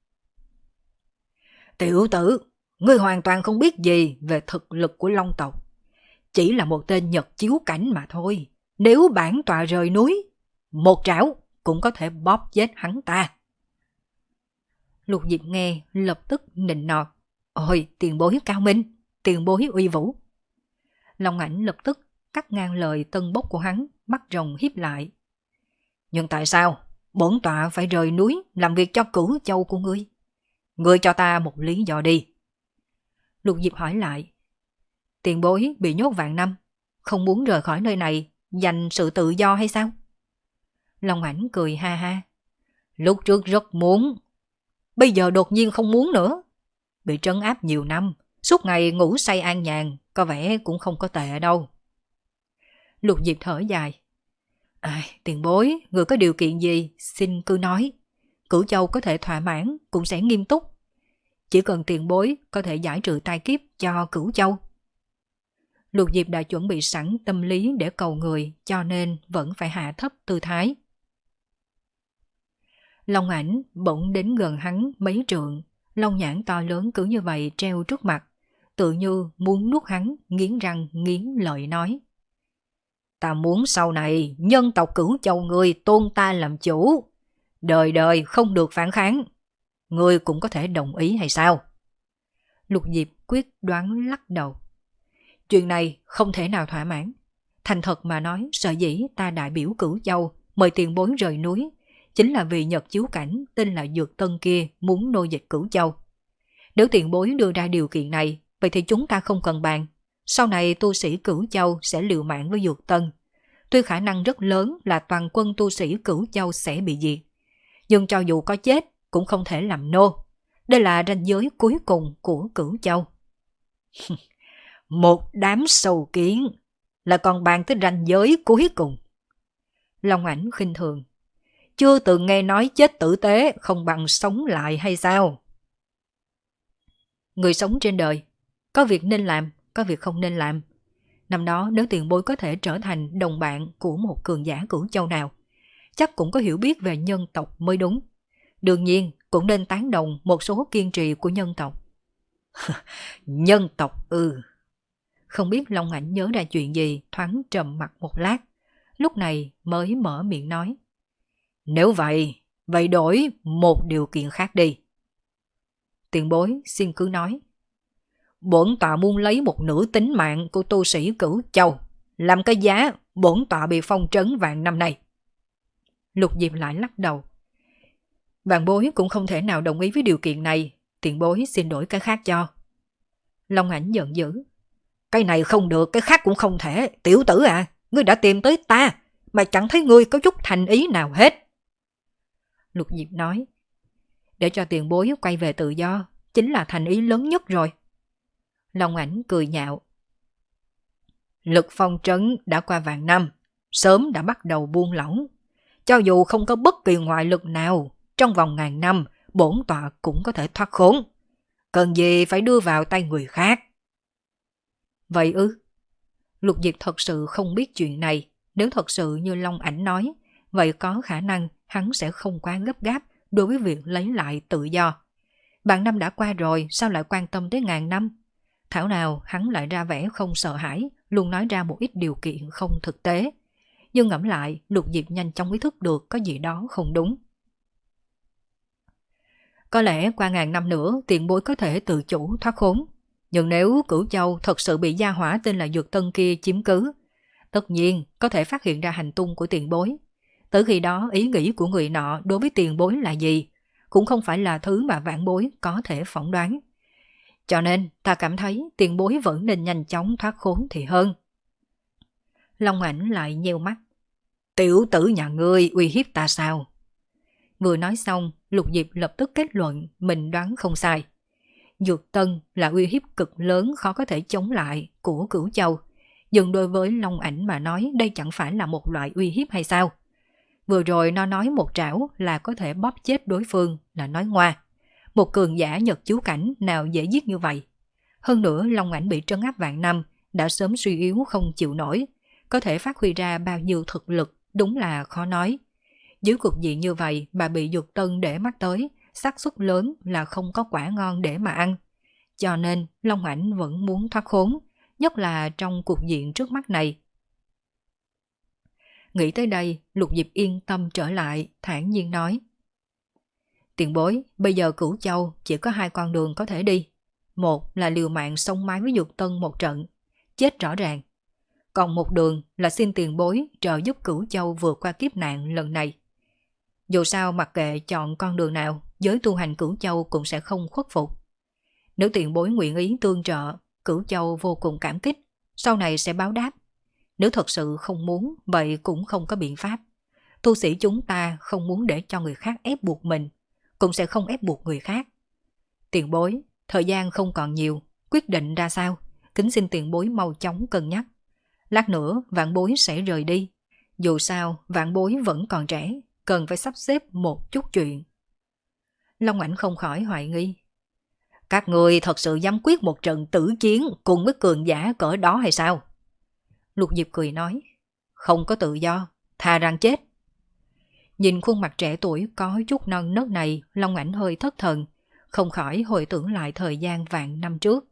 Tiểu tử, ngươi hoàn toàn không biết gì về thực lực của Long tộc. Chỉ là một tên Nhật chiếu cảnh mà thôi. Nếu bản tọa rời núi, một trảo cũng có thể bóp chết hắn ta. Lục Diệp nghe lập tức nịnh nọt. Ôi, tiền bối cao minh, tiền bối uy vũ. Long Ảnh lập tức cắt ngang lời tân bốc của hắn, mắt rồng híp lại. Nhưng tại sao bổn tọa phải rời núi làm việc cho Cửu Châu của ngươi? Ngươi cho ta một lý do đi. Lục Diệp hỏi lại. Tiền bối bị nhốt vạn năm, không muốn rời khỏi nơi này, dành sự tự do hay sao? Long Ảnh cười ha ha. Lúc trước rất muốn, bây giờ đột nhiên không muốn nữa. Bị trấn áp nhiều năm, suốt ngày ngủ say an nhàn, có vẻ cũng không có tệ đâu. Lục Diệp thở dài. À, tiền bối, người có điều kiện gì, xin cứ nói. Cửu Châu có thể thỏa mãn, cũng sẽ nghiêm túc. Chỉ cần tiền bối có thể giải trừ tai kiếp cho Cửu Châu. Lục Diệp đã chuẩn bị sẵn tâm lý để cầu người, cho nên vẫn phải hạ thấp tư thái. Long Ảnh bỗng đến gần hắn mấy trượng, long nhãn to lớn cứ như vậy treo trước mặt, tự như muốn nuốt hắn, nghiến răng nghiến lợi nói. Ta muốn sau này nhân tộc Cửu Châu người tôn ta làm chủ, đời đời không được phản kháng. Ngươi cũng có thể đồng ý hay sao? Lục Diệp quyết đoán lắc đầu. Chuyện này không thể nào thỏa mãn. Thành thật mà nói, sợ dĩ ta đại biểu Cửu Châu mời tiền bối rời núi, chính là vì Nhật chiếu cảnh tên là Dược Tân kia muốn nô dịch Cửu Châu. Nếu tiền bối đưa ra điều kiện này, vậy thì chúng ta không cần bàn. Sau này tu sĩ Cửu Châu sẽ liều mạng với Dược Tân. Tuy khả năng rất lớn là toàn quân tu sĩ Cửu Châu sẽ bị diệt, nhưng cho dù có chết cũng không thể làm nô. Đây là ranh giới cuối cùng của Cửu Châu. Một đám sâu kiến là còn bàn tới ranh giới cuối cùng. Long Ảnh khinh thường. chưa từng nghe nói chết tử tế không bằng sống lại hay sao? Người sống trên đời, có việc nên làm, có việc không nên làm. Năm đó nếu tiền bối có thể trở thành đồng bạn của một cường giả Cửu Châu nào, chắc cũng có hiểu biết về nhân tộc mới đúng. Đương nhiên cũng nên tán đồng một số kiên trì của nhân tộc. Nhân tộc ư? Không biết Long Ảnh nhớ ra chuyện gì, thoáng trầm mặt một lát, lúc này mới mở miệng nói. Nếu vậy, vậy đổi một điều kiện khác đi. Tiền bối xin cứ nói. Bổn tọa muốn lấy một nửa tính mạng của tu sĩ Cửu Châu, làm cái giá bổn tọa bị phong trấn vạn năm nay. Lục Diệp lại lắc đầu. Vạn bối cũng không thể nào đồng ý với điều kiện này, tiền bối xin đổi cái khác cho. Long Ảnh giận dữ. Cái này không được, cái khác cũng không thể. Tiểu tử à, ngươi đã tìm tới ta, mà chẳng thấy ngươi có chút thành ý nào hết. Lục Diệp nói. Để cho tiền bối quay về tự do, chính là thành ý lớn nhất rồi. Long Ảnh cười nhạo. Lực phong trấn đã qua vạn năm, sớm đã bắt đầu buông lỏng. Cho dù không có bất kỳ ngoại lực nào, trong vòng ngàn năm, bổn tọa cũng có thể thoát khốn. Cần gì phải đưa vào tay người khác? Vậy ư? Lục Diệp thật sự không biết chuyện này. Nếu thật sự như Long Ảnh nói, vậy có khả năng hắn sẽ không quá gấp gáp đối với việc lấy lại tự do. Vạn năm đã qua rồi, sao lại quan tâm tới ngàn năm? Thảo nào hắn lại ra vẻ không sợ hãi, luôn nói ra một ít điều kiện không thực tế. Nhưng ngẫm lại, Lục Diệp nhanh chóng ý thức được có gì đó không đúng. Có lẽ qua ngàn năm nữa tiền bối có thể tự chủ thoát khốn. Nhưng nếu Cửu Châu thật sự bị gia hỏa tên là Dược Tân kia chiếm cứ, tất nhiên có thể phát hiện ra hành tung của tiền bối. Tới khi đó ý nghĩ của người nọ đối với tiền bối là gì, cũng không phải là thứ mà vãn bối có thể phỏng đoán. Cho nên ta cảm thấy tiền bối vẫn nên nhanh chóng thoát khốn thì hơn. Long Ảnh lại nheo mắt. Tiểu tử nhà ngươi uy hiếp ta sao? Vừa nói xong, Lục Diệp lập tức kết luận mình đoán không sai. Dược Tân là uy hiếp cực lớn khó có thể chống lại của Cửu Châu. Nhưng đối với Long Ảnh mà nói đây chẳng phải là một loại uy hiếp hay sao? Vừa rồi nó nói một trảo là có thể bóp chết đối phương là nói ngoa. Một cường giả Nhật chú cảnh nào dễ giết như vậy? Hơn nữa Long Ảnh bị trấn áp vạn năm, đã sớm suy yếu không chịu nổi. Có thể phát huy ra bao nhiêu thực lực đúng là khó nói. Dưới cục diện như vậy mà bị Dược Tân để mắt tới, xác suất lớn là không có quả ngon để mà ăn. Cho nên Long Ảnh vẫn muốn thoát khốn, nhất là trong cục diện trước mắt này. Nghĩ tới đây, Lục Diệp yên tâm trở lại, thản nhiên nói. Tiền bối, bây giờ Cửu Châu chỉ có hai con đường có thể đi. Một là liều mạng xông mái với Dược Tân một trận, chết rõ ràng. Còn một đường là xin tiền bối trợ giúp Cửu Châu vượt qua kiếp nạn lần này. Dù sao mặc kệ chọn con đường nào, giới tu hành Cửu Châu cũng sẽ không khuất phục. Nếu tiền bối nguyện ý tương trợ, Cửu Châu vô cùng cảm kích, sau này sẽ báo đáp. Nếu thật sự không muốn, vậy cũng không có biện pháp. Tu sĩ chúng ta không muốn để cho người khác ép buộc mình, cũng sẽ không ép buộc người khác. Tiền bối, thời gian không còn nhiều, quyết định ra sao, kính xin tiền bối mau chóng cân nhắc. Lát nữa vạn bối sẽ rời đi. Dù sao vạn bối vẫn còn trẻ, cần phải sắp xếp một chút chuyện. Long Ảnh không khỏi hoài nghi. Các người thật sự dám quyết một trận tử chiến cùng với cường giả cỡ đó hay sao? Lục Diệp cười nói. Không có tự do, thà rằng chết. Nhìn khuôn mặt trẻ tuổi có chút non nớt này, Long Ảnh hơi thất thần, không khỏi hồi tưởng lại thời gian vạn năm trước.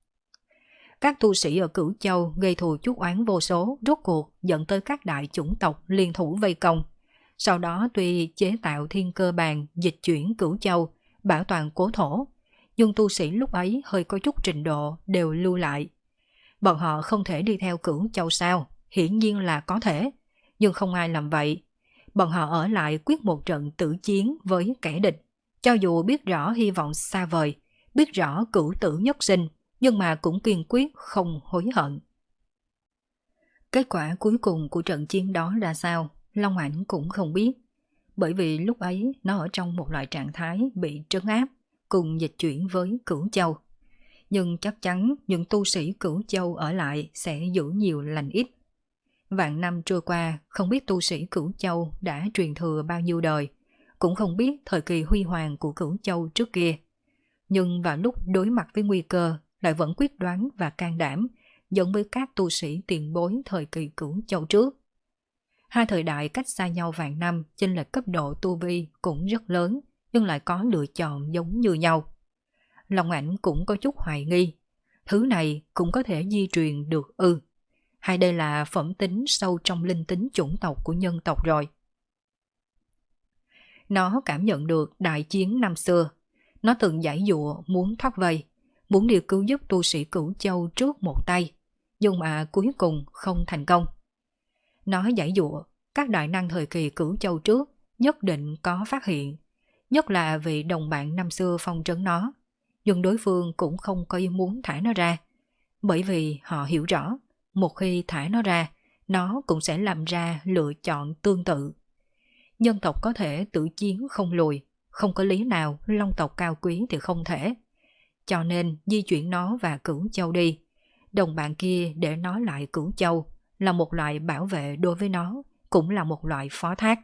Các tu sĩ ở Cửu Châu gây thù chuốc oán vô số, rốt cuộc dẫn tới các đại chủng tộc liên thủ vây công. Sau đó tuy chế tạo thiên cơ bàn, dịch chuyển Cửu Châu, bảo toàn cố thổ, nhưng tu sĩ lúc ấy hơi có chút trình độ đều lưu lại. Bọn họ không thể đi theo Cửu Châu sao? Hiển nhiên là có thể, nhưng không ai làm vậy. Bọn họ ở lại quyết một trận tử chiến với kẻ địch, cho dù biết rõ hy vọng xa vời, biết rõ cửu tử nhất sinh, nhưng mà cũng kiên quyết không hối hận. Kết quả cuối cùng của trận chiến đó ra sao, Long Ảnh cũng không biết, bởi vì lúc ấy nó ở trong một loại trạng thái bị trấn áp, cùng dịch chuyển với Cửu Châu. Nhưng chắc chắn những tu sĩ Cửu Châu ở lại sẽ giữ nhiều lành ít. Vạn năm trôi qua, không biết tu sĩ Cửu Châu đã truyền thừa bao nhiêu đời, cũng không biết thời kỳ huy hoàng của Cửu Châu trước kia. Nhưng vào lúc đối mặt với nguy cơ, lại vẫn quyết đoán và can đảm, giống với các tu sĩ tiền bối thời kỳ Cửu Châu trước. Hai thời đại cách xa nhau vạn năm, chênh lệch cấp độ tu vi cũng rất lớn, nhưng lại có lựa chọn giống như nhau. Long Ảnh cũng có chút hoài nghi, thứ này cũng có thể di truyền được ư? Hay đây là phẩm tính sâu trong linh tính chủng tộc của nhân tộc rồi? Nó cảm nhận được đại chiến năm xưa. Nó từng giãy giụa muốn thoát vây, muốn điều cứu giúp tu sĩ Cửu Châu trước một tay, nhưng mà cuối cùng không thành công. Nó giãy giụa, các đại năng thời kỳ Cửu Châu trước nhất định có phát hiện, nhất là vì đồng bạn năm xưa phong trấn nó, nhưng đối phương cũng không có ý muốn thả nó ra, bởi vì họ hiểu rõ, một khi thả nó ra, nó cũng sẽ làm ra lựa chọn tương tự. Nhân tộc có thể tự chiến không lùi, không có lý nào long tộc cao quý thì không thể. Cho nên di chuyển nó và Cửu Châu đi. Đồng bạn kia để nó lại Cửu Châu là một loại bảo vệ đối với nó, cũng là một loại phó thác.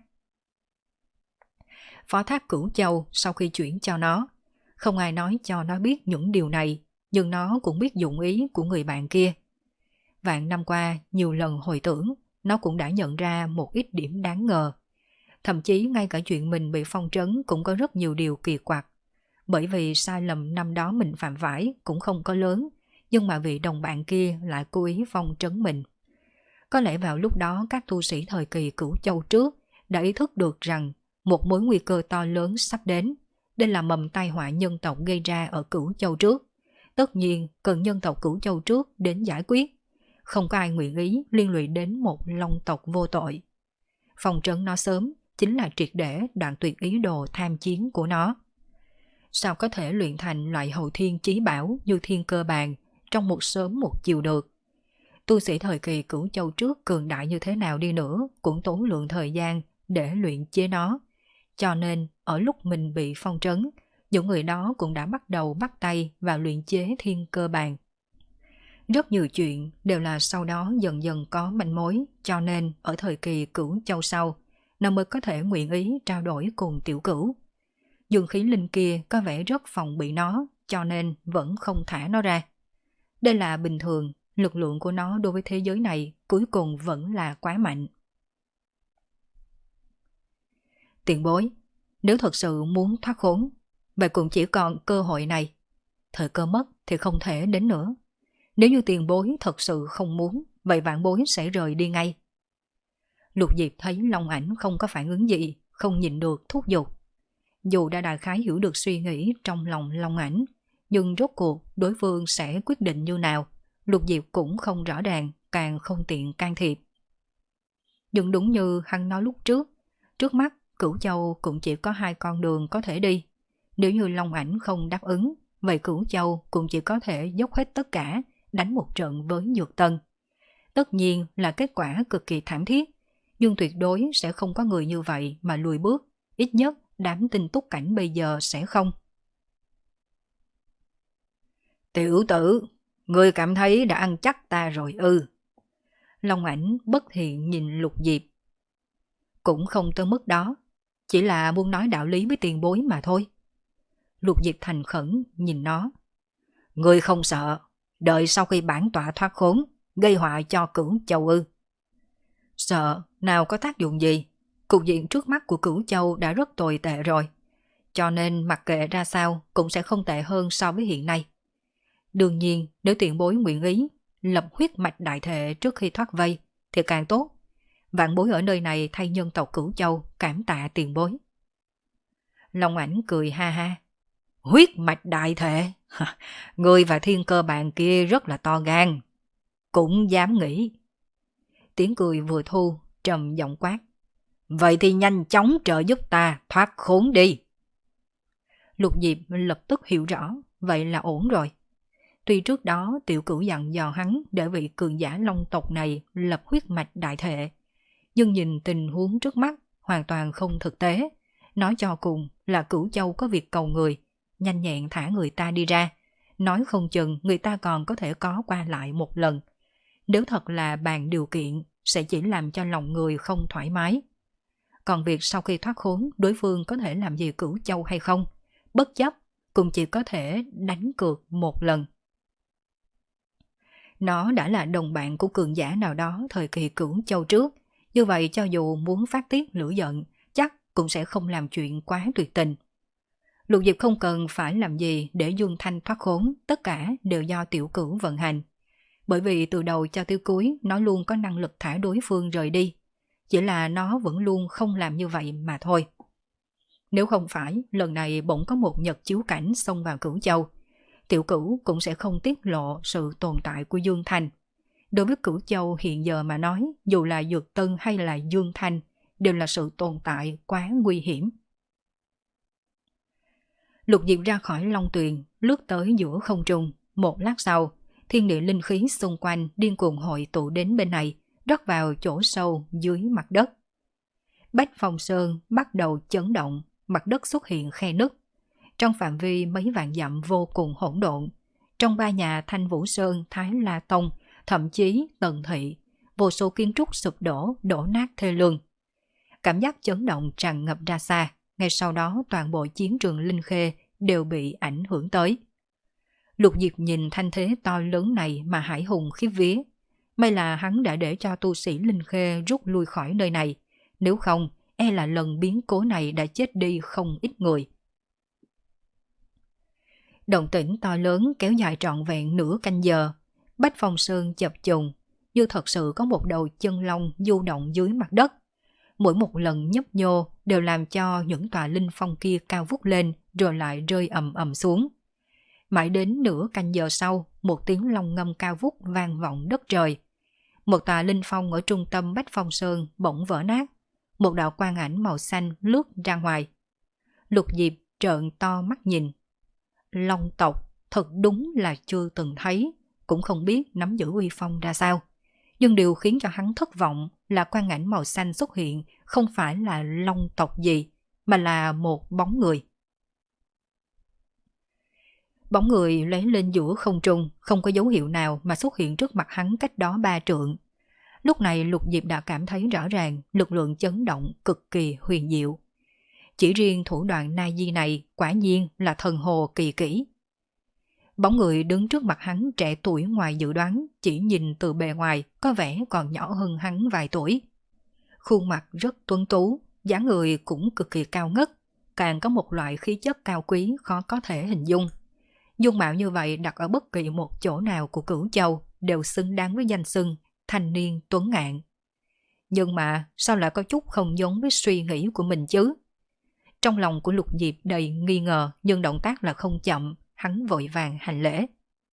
Phó thác Cửu Châu sau khi chuyển cho nó. Không ai nói cho nó biết những điều này, nhưng nó cũng biết dụng ý của người bạn kia. Vạn năm qua, nhiều lần hồi tưởng, nó cũng đã nhận ra một ít điểm đáng ngờ. Thậm chí ngay cả chuyện mình bị phong trấn cũng có rất nhiều điều kỳ quặc. Bởi vì sai lầm năm đó mình phạm phải cũng không có lớn, nhưng mà vị đồng bạn kia lại cố ý phong trấn mình. Có lẽ vào lúc đó các tu sĩ thời kỳ Cửu Châu trước đã ý thức được rằng một mối nguy cơ to lớn sắp đến. Đây là mầm tai họa nhân tộc gây ra ở Cửu Châu trước. Tất nhiên cần nhân tộc Cửu Châu trước đến giải quyết. Không có ai nguyện ý liên lụy đến một long tộc vô tội. Phong trấn nó sớm chính là triệt để đoạn tuyệt ý đồ tham chiến của nó. Sao có thể luyện thành loại hậu thiên chí bảo như thiên cơ bàn trong một sớm một chiều được? Tu sĩ thời kỳ Cửu Châu trước cường đại như thế nào đi nữa cũng tốn lượng thời gian để luyện chế nó. Cho nên ở lúc mình bị phong trấn, những người đó cũng đã bắt đầu bắt tay vào luyện chế thiên cơ bàn. Rất nhiều chuyện đều là sau đó dần dần có manh mối, cho nên ở thời kỳ Cửu Châu sau, nó mới có thể nguyện ý trao đổi cùng Tiểu Cửu. Dương khí linh kia có vẻ rất phòng bị nó, cho nên vẫn không thả nó ra. Đây là bình thường, lực lượng của nó đối với thế giới này cuối cùng vẫn là quá mạnh. Tiền bối, nếu thật sự muốn thoát khốn, vậy cũng chỉ còn cơ hội này. Thời cơ mất thì không thể đến nữa. Nếu như tiền bối thật sự không muốn, vậy vạn bối sẽ rời đi ngay. Lục Diệp thấy Long Ảnh không có phản ứng gì, không nhịn được thúc giục. Dù đã đại khái hiểu được suy nghĩ trong lòng Long Ảnh, nhưng rốt cuộc đối phương sẽ quyết định như nào, Lục Diệp cũng không rõ ràng, càng không tiện can thiệp. Nhưng đúng như hắn nói lúc trước, trước mắt Cửu Châu cũng chỉ có hai con đường có thể đi. Nếu như Long Ảnh không đáp ứng, vậy Cửu Châu cũng chỉ có thể dốc hết tất cả, đánh một trận với Nhược Tân. Tất nhiên là kết quả cực kỳ thảm thiết, nhưng tuyệt đối sẽ không có người như vậy mà lùi bước, ít nhất đám tinh túc cảnh bây giờ sẽ không. Tiểu tử, ngươi cảm thấy đã ăn chắc ta rồi ư? Long Ảnh bất thiện nhìn Lục Diệp. Cũng không tới mức đó, chỉ là muốn nói đạo lý với tiền bối mà thôi. Lục Diệp thành khẩn nhìn nó. Ngươi không sợ, đợi sau khi bản tọa thoát khốn, gây họa cho Cửu Châu ư? Sợ, nào có tác dụng gì? Cục diện trước mắt của Cửu Châu đã rất tồi tệ rồi, cho nên mặc kệ ra sao cũng sẽ không tệ hơn so với hiện nay. Đương nhiên, nếu tiền bối nguyện ý lập huyết mạch đại thể trước khi thoát vây thì càng tốt. Vạn bối ở nơi này thay nhân tộc Cửu Châu cảm tạ tiền bối. Long Ảnh cười ha ha. Huyết mạch đại thể? Ngươi và thiên cơ bàn kia rất là to gan. Cũng dám nghĩ. Tiếng cười vừa thu, trầm giọng quát. Vậy thì nhanh chóng trợ giúp ta thoát khốn đi. Lục Diệp lập tức hiểu rõ, vậy là ổn rồi. Tuy trước đó Tiểu Cửu dặn dò hắn để vị cường giả long tộc này lập huyết mạch đại thể, nhưng nhìn tình huống trước mắt hoàn toàn không thực tế. Nói cho cùng là Cửu Châu có việc cầu người, nhanh nhẹn thả người ta đi ra. Nói không chừng người ta còn có thể có qua lại một lần. Nếu thật là bàn điều kiện, sẽ chỉ làm cho lòng người không thoải mái. Còn việc sau khi thoát khốn đối phương có thể làm gì Cửu Châu hay không, bất chấp cũng chỉ có thể đánh cược một lần. Nó đã là đồng bạn của cường giả nào đó thời kỳ Cửu Châu trước, như vậy cho dù muốn phát tiết lửa giận, chắc cũng sẽ không làm chuyện quá tuyệt tình. Lục Diệp không cần phải làm gì để Dương Thanh thoát khốn, tất cả đều do Tiểu Cửu vận hành. Bởi vì từ đầu cho tới cuối nó luôn có năng lực thả đối phương rời đi, chỉ là nó vẫn luôn không làm như vậy mà thôi. Nếu không phải lần này bỗng có một nhật chiếu cảnh xông vào Cửu Châu, Tiểu Cửu cũng sẽ không tiết lộ sự tồn tại của Dương Thanh. Đối với Cửu Châu hiện giờ mà nói, dù là Dược Tân hay là Dương Thanh, đều là sự tồn tại quá nguy hiểm. Lục Diệp ra khỏi Long Tuyền, lướt tới giữa không trung. Một lát sau, thiên địa linh khí xung quanh điên cuồng hội tụ đến bên này, rót vào chỗ sâu dưới mặt đất. Bách Phong Sơn bắt đầu chấn động, mặt đất xuất hiện khe nứt. Trong phạm vi mấy vạn dặm vô cùng hỗn độn. Trong ba nhà Thanh Vũ Sơn, Thái La Tông, thậm chí Tần Thị, vô số kiến trúc sụp đổ, đổ nát thê lương. Cảm giác chấn động tràn ngập ra xa, ngay sau đó toàn bộ chiến trường Linh Khê đều bị ảnh hưởng tới. Lục Diệp nhìn thanh thế to lớn này mà hải hùng khiếp vía. May là hắn đã để cho tu sĩ Linh Khê rút lui khỏi nơi này, nếu không e là lần biến cố này đã chết đi không ít người. Động tĩnh to lớn kéo dài trọn vẹn nửa canh giờ. Bách Phong Sơn chập trùng, như thật sự có một đầu chân long du động dưới mặt đất. Mỗi một lần nhấp nhô đều làm cho những tòa linh phong kia cao vút lên rồi lại rơi ầm ầm xuống. Mãi đến nửa canh giờ sau, một tiếng long ngâm cao vút vang vọng đất trời. Một tòa linh phong ở trung tâm Bách Phong Sơn bỗng vỡ nát. Một đạo quang ảnh màu xanh lướt ra ngoài. Lục Diệp trợn to mắt nhìn. Long tộc thật đúng là chưa từng thấy, cũng không biết nắm giữ uy phong ra sao. Nhưng điều khiến cho hắn thất vọng là quang ảnh màu xanh xuất hiện không phải là long tộc gì, mà là một bóng người. Bóng người lóe lên giữa không trung, không có dấu hiệu nào mà xuất hiện trước mặt hắn cách đó ba trượng. Lúc này Lục Diệp đã cảm thấy rõ ràng lực lượng chấn động cực kỳ huyền diệu. Chỉ riêng thủ đoạn na di này quả nhiên là thần hồ kỳ kỹ. Bóng người đứng trước mặt hắn trẻ tuổi ngoài dự đoán, chỉ nhìn từ bề ngoài có vẻ còn nhỏ hơn hắn vài tuổi. Khuôn mặt rất tuấn tú, dáng người cũng cực kỳ cao ngất, càng có một loại khí chất cao quý khó có thể hình dung. Dung mạo như vậy đặt ở bất kỳ một chỗ nào của Cửu Châu đều xứng đáng với danh xưng thanh niên tuấn ngạn. Nhưng mà sao lại có chút không giống với suy nghĩ của mình chứ? Trong lòng của Lục Diệp đầy nghi ngờ, nhưng động tác là không chậm, hắn vội vàng hành lễ.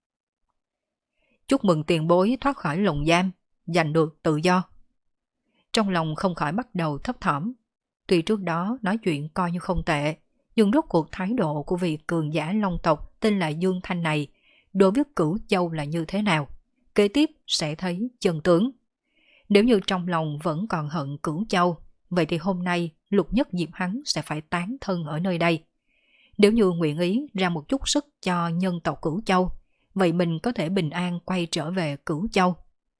Chúc mừng tiền bối thoát khỏi lồng giam, giành được tự do. Trong lòng không khỏi bắt đầu thấp thỏm. Tuy trước đó nói chuyện coi như không tệ, nhưng rốt cuộc thái độ của vị cường giả long tộc tên là Dương Thanh này đối với Cửu Châu là như thế nào? Kế tiếp sẽ thấy chân tướng. Nếu như trong lòng vẫn còn hận Cửu Châu, vậy thì hôm nay Lục Nhất Diệp hắn sẽ phải tán thân ở nơi đây. Nếu như nguyện ý ra một chút sức cho nhân tộc Cửu Châu, vậy mình có thể bình an quay trở về Cửu Châu.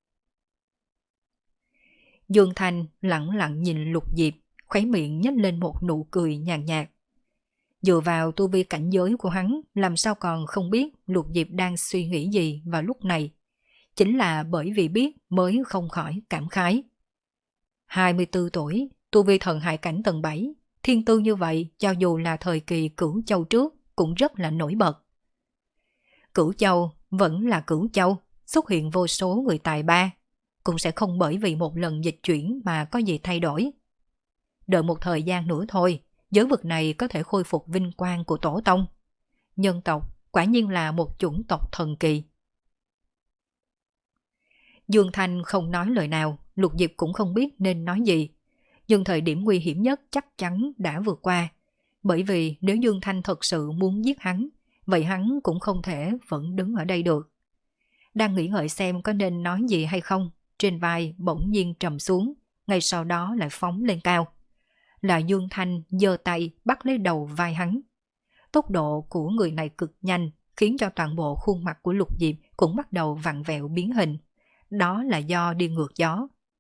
Dương Thanh lặng lặng nhìn Lục Diệp, khóe miệng nhếch lên một nụ cười nhàn nhạt. Dựa vào tu vi cảnh giới của hắn, làm sao còn không biết Lục Diệp đang suy nghĩ gì vào lúc này. Chính là bởi vì biết mới không khỏi cảm khái. hai mươi tư tuổi, tu vi thần hải cảnh tầng bảy, thiên tư như vậy cho dù là thời kỳ Cửu Châu trước cũng rất là nổi bật. Cửu Châu vẫn là Cửu Châu, xuất hiện vô số người tài ba, cũng sẽ không bởi vì một lần dịch chuyển mà có gì thay đổi. Đợi một thời gian nữa thôi, giới vực này có thể khôi phục vinh quang của tổ tông. Nhân tộc quả nhiên là một chủng tộc thần kỳ. Dương Thanh không nói lời nào, Lục Diệp cũng không biết nên nói gì. Nhưng thời điểm nguy hiểm nhất chắc chắn đã vượt qua. Bởi vì nếu Dương Thanh thật sự muốn giết hắn, vậy hắn cũng không thể vẫn đứng ở đây được. Đang nghĩ ngợi xem có nên nói gì hay không, trên vai bỗng nhiên trầm xuống, ngay sau đó lại phóng lên cao. Là Dương Thanh giơ tay bắt lấy đầu vai hắn. Tốc độ của người này cực nhanh, khiến cho toàn bộ khuôn mặt của Lục Diệp cũng bắt đầu vặn vẹo biến hình. Đó là do đi ngược gió.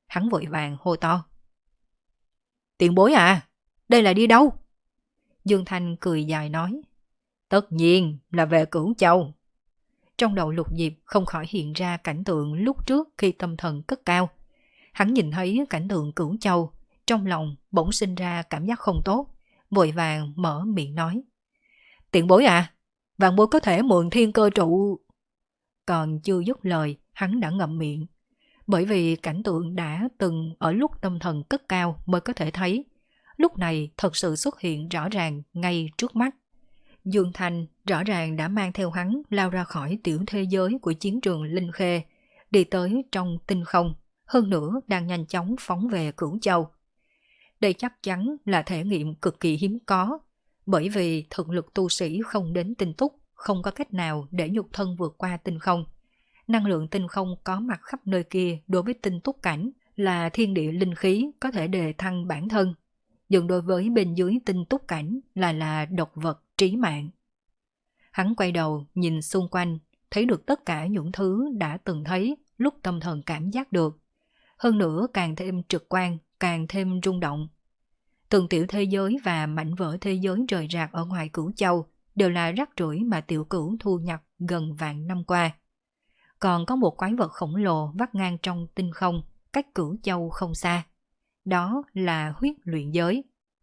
hắn vội vàng hô to. Tiền bối à, đây là đi đâu? Dương Thanh cười dài nói. Tất nhiên là về Cửu Châu. Trong đầu Lục Diệp không khỏi hiện ra cảnh tượng lúc trước khi tâm thần cất cao. Hắn nhìn thấy cảnh tượng Cửu Châu, trong lòng bỗng sinh ra cảm giác không tốt, vội vàng mở miệng nói. Tiền bối à, vạn bối có thể mượn thiên cơ trụ. Còn chưa dứt lời, hắn đã ngậm miệng. Bởi vì cảnh tượng đã từng ở lúc tâm thần cất cao mới có thể thấy, lúc này thật sự xuất hiện rõ ràng ngay trước mắt. Dương Thanh rõ ràng đã mang theo hắn lao ra khỏi tiểu thế giới của chiến trường Linh Khê, đi tới trong tinh không, hơn nữa đang nhanh chóng phóng về Cửu Châu. Đây chắc chắn là thể nghiệm cực kỳ hiếm có, bởi vì thực lực tu sĩ không đến tinh túc, không có cách nào để nhục thân vượt qua tinh không. Năng lượng tinh không có mặt khắp nơi kia đối với tinh túc cảnh là thiên địa linh khí có thể đề thăng bản thân, nhưng đối với bên dưới tinh túc cảnh là là độc vật trí mạng. Hắn quay đầu nhìn xung quanh, thấy được tất cả những thứ đã từng thấy lúc tâm thần cảm giác được. Hơn nữa càng thêm trực quan, càng thêm rung động. Từng tiểu thế giới và mảnh vỡ thế giới rời rạc ở ngoài Cửu Châu đều là rác rưởi mà tiểu cửu thu nhập gần vạn năm qua. Còn có một quái vật khổng lồ vắt ngang trong tinh không, cách Cửu Châu không xa. Đó là huyết luyện giới.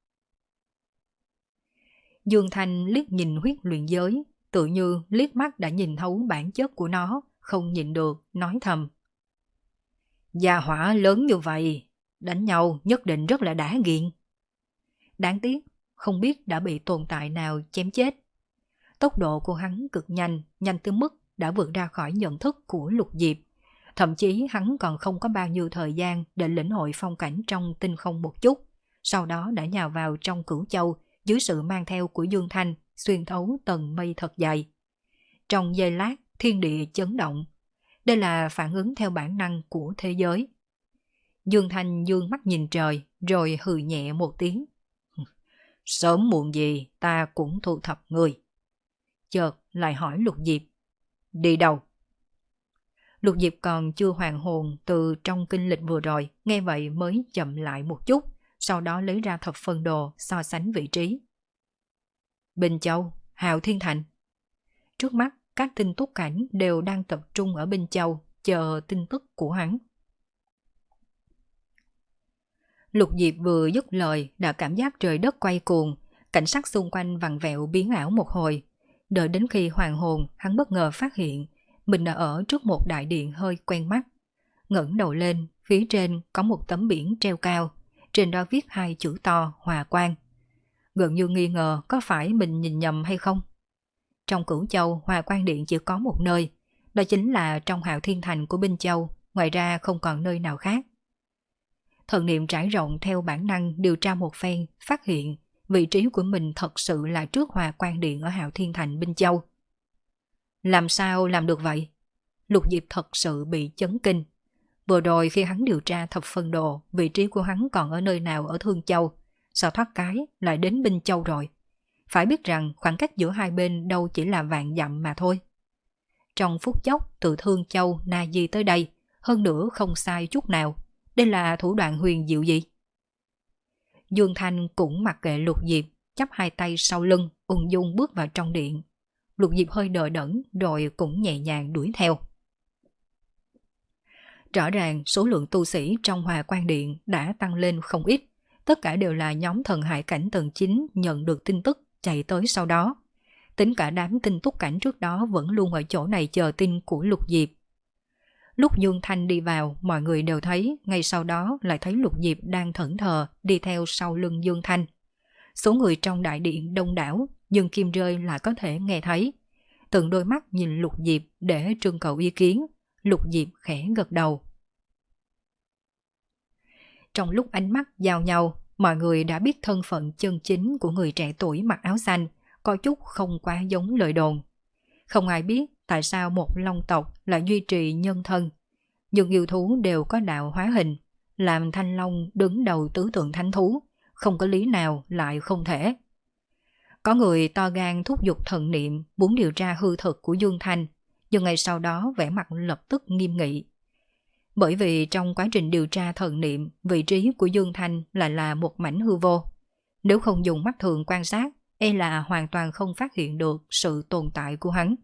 Dương Thanh liếc nhìn huyết luyện giới, tự như liếc mắt đã nhìn thấu bản chất của nó, không nhịn được, nói thầm. Gia hỏa lớn như vậy, đánh nhau nhất định rất là đã nghiện. Đáng tiếc, không biết đã bị tồn tại nào chém chết. Tốc độ của hắn cực nhanh, nhanh tới mức đã vượt ra khỏi nhận thức của Lục Diệp. Thậm chí hắn còn không có bao nhiêu thời gian để lĩnh hội phong cảnh trong tinh không một chút, sau đó đã nhào vào trong Cửu Châu dưới sự mang theo của Dương Thanh, xuyên thấu tầng mây thật dày. Trong giây lát, thiên địa chấn động. Đây là phản ứng theo bản năng của thế giới. Dương Thanh dương mắt nhìn trời, rồi hừ nhẹ một tiếng. Sớm muộn gì ta cũng thu thập người. Chợt lại hỏi Lục Diệp. Đi đâu? Lục Diệp còn chưa hoàn hồn từ trong kinh lịch vừa rồi, nghe vậy mới chậm lại một chút, sau đó lấy ra thập phân đồ so sánh vị trí. Bình Châu, Hạo Thiên Thành. Trước mắt, các tinh túc cảnh đều đang tập trung ở Bình Châu, chờ tin tức của hắn. Lục Diệp vừa dứt lời đã cảm giác trời đất quay cuồng, cảnh sắc xung quanh vặn vẹo biến ảo một hồi. Đợi đến khi hoàn hồn, hắn bất ngờ phát hiện mình đã ở trước một đại điện hơi quen mắt. Ngẩng đầu lên, phía trên có một tấm biển treo cao, trên đó viết hai chữ to Hòa Quang. Gần như nghi ngờ có phải mình nhìn nhầm hay không. Trong Cửu Châu, Hòa Quang Điện chỉ có một nơi, đó chính là trong Hạo Thiên Thành của Bình Châu, ngoài ra không còn nơi nào khác. Thần niệm trải rộng theo bản năng điều tra một phen, phát hiện vị trí của mình thật sự là trước Hòa Quang Điện ở Hạo Thiên Thành Bình Châu. Làm sao làm được vậy? Lục Diệp thật sự bị chấn kinh. Vừa rồi khi hắn điều tra thập phân đồ, vị trí của hắn còn ở nơi nào ở Thương Châu, sao thoát cái lại đến Bình Châu rồi? Phải biết rằng khoảng cách giữa hai bên đâu chỉ là vạn dặm mà thôi. Trong phút chốc từ Thương Châu Na Di tới đây, hơn nữa không sai chút nào. Đây là thủ đoạn huyền diệu gì? Dương Thanh cũng mặc kệ Lục Diệp, chắp hai tay sau lưng, ung dung bước vào trong điện. Lục Diệp hơi đờ đẫn rồi cũng nhẹ nhàng đuổi theo. Rõ ràng số lượng tu sĩ trong Hòa Quang Điện đã tăng lên không ít. Tất cả đều là nhóm thần hải cảnh tầng chín nhận được tin tức chạy tới sau đó. Tính cả đám tinh túc cảnh trước đó vẫn luôn ở chỗ này chờ tin của Lục Diệp. Lúc Dương Thanh đi vào, mọi người đều thấy, ngay sau đó lại thấy Lục Diệp đang thẫn thờ đi theo sau lưng Dương Thanh. Số người trong đại điện đông đảo, nhưng kim rơi lại có thể nghe thấy. Từng đôi mắt nhìn Lục Diệp để trưng cầu ý kiến, Lục Diệp khẽ gật đầu. Trong lúc ánh mắt giao nhau, mọi người đã biết thân phận chân chính của người trẻ tuổi mặc áo xanh, có chút không quá giống lời đồn. Không ai biết tại sao một long tộc lại duy trì nhân thân. Nhưng yêu thú đều có đạo hóa hình, làm thanh long đứng đầu tứ tượng thánh thú, không có lý nào lại không thể. Có người to gan thúc giục thần niệm muốn điều tra hư thực của Dương Thanh, nhưng ngày sau đó vẻ mặt lập tức nghiêm nghị. Bởi vì trong quá trình điều tra thần niệm, vị trí của Dương Thanh lại là một mảnh hư vô. Nếu không dùng mắt thường quan sát, e là hoàn toàn không phát hiện được sự tồn tại của hắn.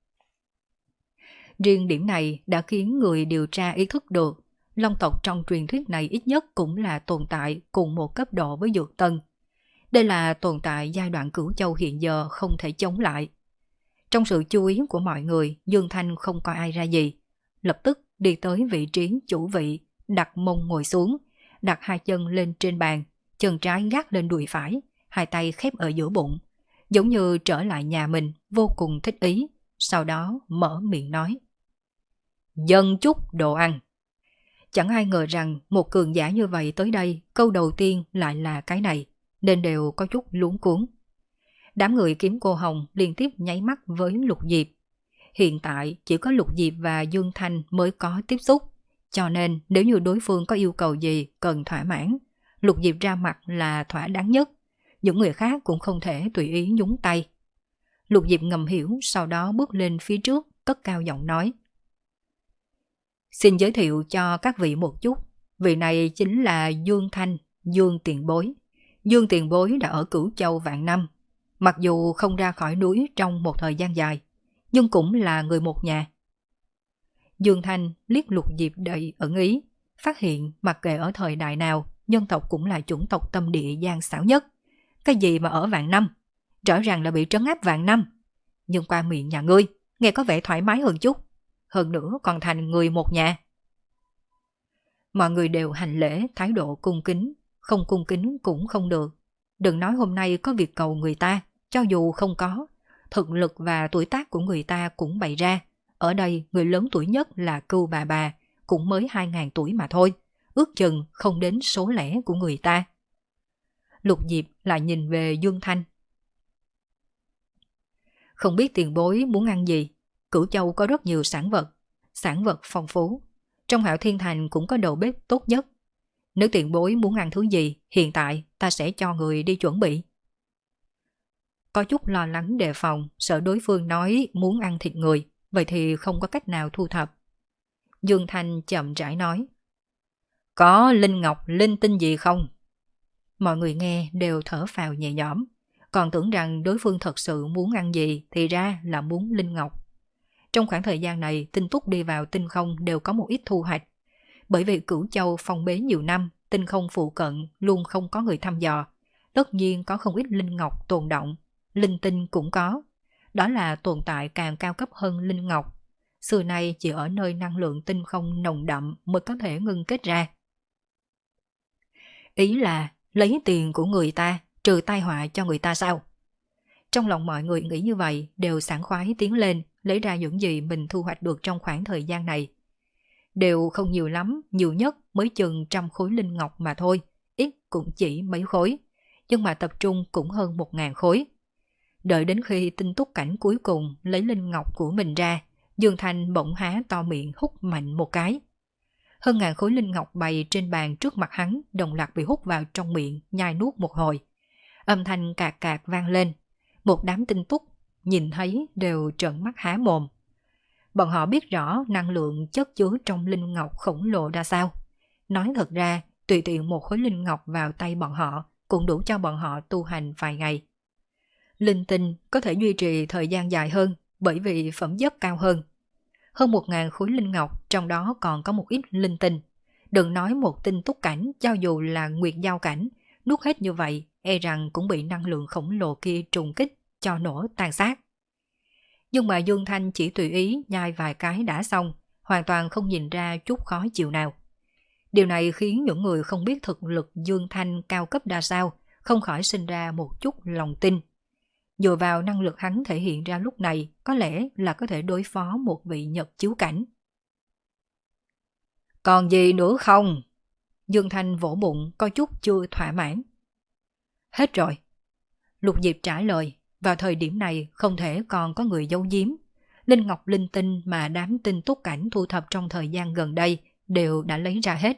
Riêng điểm này đã khiến người điều tra ý thức được Long tộc trong truyền thuyết này ít nhất cũng là tồn tại cùng một cấp độ với Dược Tân. Đây là tồn tại giai đoạn Cửu Châu hiện giờ không thể chống lại. Trong sự chú ý của mọi người, Dương Thanh không coi ai ra gì. Lập tức đi tới vị trí chủ vị, đặt mông ngồi xuống, đặt hai chân lên trên bàn, chân trái gác lên đùi phải, hai tay khép ở giữa bụng, giống như trở lại nhà mình, vô cùng thích ý. Sau đó mở miệng nói: "Dâng chút đồ ăn." Chẳng ai ngờ rằng một cường giả như vậy tới đây, câu đầu tiên lại là cái này, nên đều có chút luống cuống. Đám người Kiếm Cô Hồng liên tiếp nháy mắt với Lục Diệp. Hiện tại chỉ có Lục Diệp và Dương Thanh mới có tiếp xúc, cho nên nếu như đối phương có yêu cầu gì cần thỏa mãn, Lục Diệp ra mặt là thỏa đáng nhất, những người khác cũng không thể tùy ý nhúng tay. Lục Diệp ngầm hiểu, sau đó bước lên phía trước, cất cao giọng nói: "Xin giới thiệu cho các vị một chút, vị này chính là Dương Thanh, Dương Tiền Bối. Dương Tiền Bối đã ở Cửu Châu vạn năm, mặc dù không ra khỏi núi trong một thời gian dài, nhưng cũng là người một nhà." Dương Thanh liếc Lục Diệp đầy ẩn ý, phát hiện mặc kệ ở thời đại nào, nhân tộc cũng là chủng tộc tâm địa gian xảo nhất. Cái gì mà ở vạn năm, rõ ràng là bị trấn áp vạn năm. Nhưng qua miệng nhà ngươi, nghe có vẻ thoải mái hơn chút. Hơn nữa còn thành người một nhà. Mọi người đều hành lễ, thái độ cung kính, không cung kính cũng không được. Đừng nói hôm nay có việc cầu người ta, cho dù không có, thực lực và tuổi tác của người ta cũng bày ra. Ở đây người lớn tuổi nhất là Cưu bà bà, cũng mới hai ngàn tuổi mà thôi, ước chừng không đến số lẻ của người ta. Lục Diệp lại nhìn về Dương Thanh. "Không biết tiền bối muốn ăn gì? Cửu Châu có rất nhiều sản vật, sản vật phong phú. Trong Hạo Thiên Thành cũng có đầu bếp tốt nhất. Nếu tiền bối muốn ăn thứ gì, hiện tại ta sẽ cho người đi chuẩn bị." Có chút lo lắng đề phòng, sợ đối phương nói muốn ăn thịt người, vậy thì không có cách nào thu thập. Dương Thanh chậm rãi nói: "Có linh ngọc, linh tinh gì không?" Mọi người nghe đều thở phào nhẹ nhõm, còn tưởng rằng đối phương thật sự muốn ăn gì thì ra là muốn linh ngọc. Trong khoảng thời gian này, Tinh Túc đi vào tinh không đều có một ít thu hoạch. Bởi vì Cửu Châu phong bế nhiều năm, tinh không phụ cận luôn không có người thăm dò. Tất nhiên có không ít linh ngọc tồn động, linh tinh cũng có. Đó là tồn tại càng cao cấp hơn linh ngọc. Xưa nay chỉ ở nơi năng lượng tinh không nồng đậm mới có thể ngưng kết ra. Ý là lấy tiền của người ta, trừ tai họa cho người ta sao? Trong lòng mọi người nghĩ như vậy, đều sảng khoái tiến lên, lấy ra những gì mình thu hoạch được trong khoảng thời gian này. Đều không nhiều lắm, nhiều nhất mới chừng trăm khối linh ngọc mà thôi, ít cũng chỉ mấy khối, nhưng mà tập trung cũng hơn một ngàn khối. Đợi đến khi Tinh Túc cảnh cuối cùng lấy linh ngọc của mình ra, Dương Thanh bỗng há to miệng hút mạnh một cái. Hơn ngàn khối linh ngọc bày trên bàn trước mặt hắn, đồng loạt bị hút vào trong miệng, nhai nuốt một hồi. Âm thanh cạc cạc vang lên. Một đám Tinh Túc nhìn thấy đều trợn mắt há mồm. Bọn họ biết rõ năng lượng chất chứa trong linh ngọc khổng lồ ra sao. Nói thật ra, tùy tiện một khối linh ngọc vào tay bọn họ cũng đủ cho bọn họ tu hành vài ngày. Linh tinh có thể duy trì thời gian dài hơn bởi vì phẩm chất cao hơn. Hơn một ngàn khối linh ngọc, trong đó còn có một ít linh tinh. Đừng nói một tinh túc cảnh, cho dù là nguyệt giao cảnh, nuốt hết như vậy, e rằng cũng bị năng lượng khổng lồ kia trùng kích, cho nổ tan xác. Nhưng mà Dương Thanh chỉ tùy ý nhai vài cái đã xong, hoàn toàn không nhìn ra chút khó chịu nào. Điều này khiến những người không biết thực lực Dương Thanh cao cấp ra sao, không khỏi sinh ra một chút lòng tin. Dựa vào năng lực hắn thể hiện ra lúc này, có lẽ là có thể đối phó một vị Nhật chiếu cảnh. Còn gì nữa không? Dương Thanh vỗ bụng có chút chưa thỏa mãn. Hết rồi. Lục Diệp trả lời, vào thời điểm này không thể còn có người giấu giếm. Linh ngọc linh tinh mà đám tinh túc cảnh thu thập trong thời gian gần đây đều đã lấy ra hết.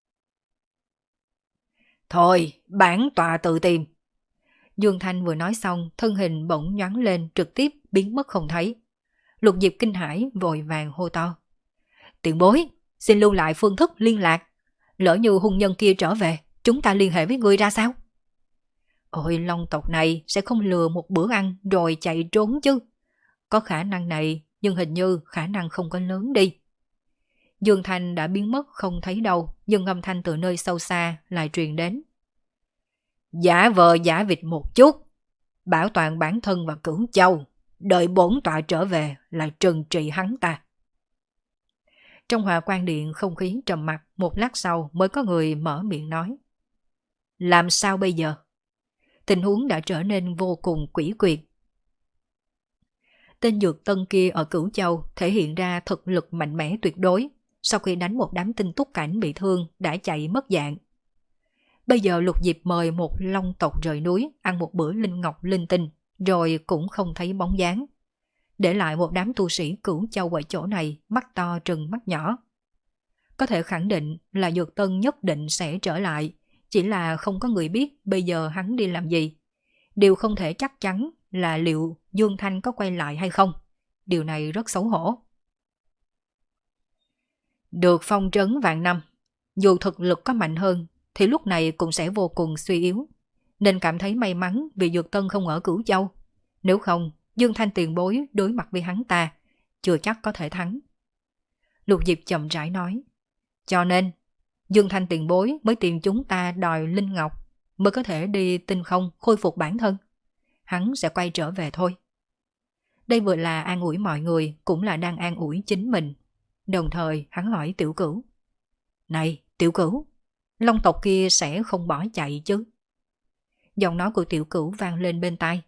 Thôi, bản tọa tự tìm. Dương Thanh vừa nói xong, thân hình bỗng nhoáng lên trực tiếp biến mất không thấy. Lục Diệp kinh hãi vội vàng hô to. Tiền bối, xin lưu lại phương thức liên lạc. Lỡ như hung nhân kia trở về, chúng ta liên hệ với ngươi ra sao? Ôi, long tộc này sẽ không lừa một bữa ăn rồi chạy trốn chứ. Có khả năng này, nhưng hình như khả năng không có lớn đi. Dương Thanh đã biến mất không thấy đâu, nhưng âm thanh từ nơi sâu xa lại truyền đến. Giả vờ giả vịt một chút, bảo toàn bản thân và Cửu Châu, đợi bổn tọa trở về lại trừng trị hắn ta. Trong Hòa Quan Điện không khí trầm mặc, một lát sau mới có người mở miệng nói. Làm sao bây giờ? Tình huống đã trở nên vô cùng quỷ quyệt. Tên Dược Tân kia ở Cửu Châu thể hiện ra thực lực mạnh mẽ tuyệt đối, sau khi đánh một đám tinh túc cảnh bị thương đã chạy mất dạng. Bây giờ Lục Diệp mời một long tộc rời núi ăn một bữa linh ngọc linh tinh, rồi cũng không thấy bóng dáng. Để lại một đám tu sĩ Cửu Châu ở chỗ này, mắt to trừng mắt nhỏ. Có thể khẳng định là Dược Tân nhất định sẽ trở lại, chỉ là không có người biết bây giờ hắn đi làm gì. Điều không thể chắc chắn là liệu Dương Thanh có quay lại hay không. Điều này rất xấu hổ. Được phong trấn vạn năm, dù thực lực có mạnh hơn thì lúc này cũng sẽ vô cùng suy yếu, nên cảm thấy may mắn vì Dược Tân không ở Cửu Châu. Nếu không, Dương Thanh tiền bối đối mặt với hắn ta, chưa chắc có thể thắng. Lục Diệp chậm rãi nói. Cho nên, Dương Thanh tiền bối mới tìm chúng ta đòi linh ngọc, mới có thể đi tinh không khôi phục bản thân. Hắn sẽ quay trở về thôi. Đây vừa là an ủi mọi người, cũng là đang an ủi chính mình. Đồng thời hắn hỏi Tiểu Cửu. Này, Tiểu Cửu, long tộc kia sẽ không bỏ chạy chứ? Giọng nói của Tiểu Cửu vang lên bên tai.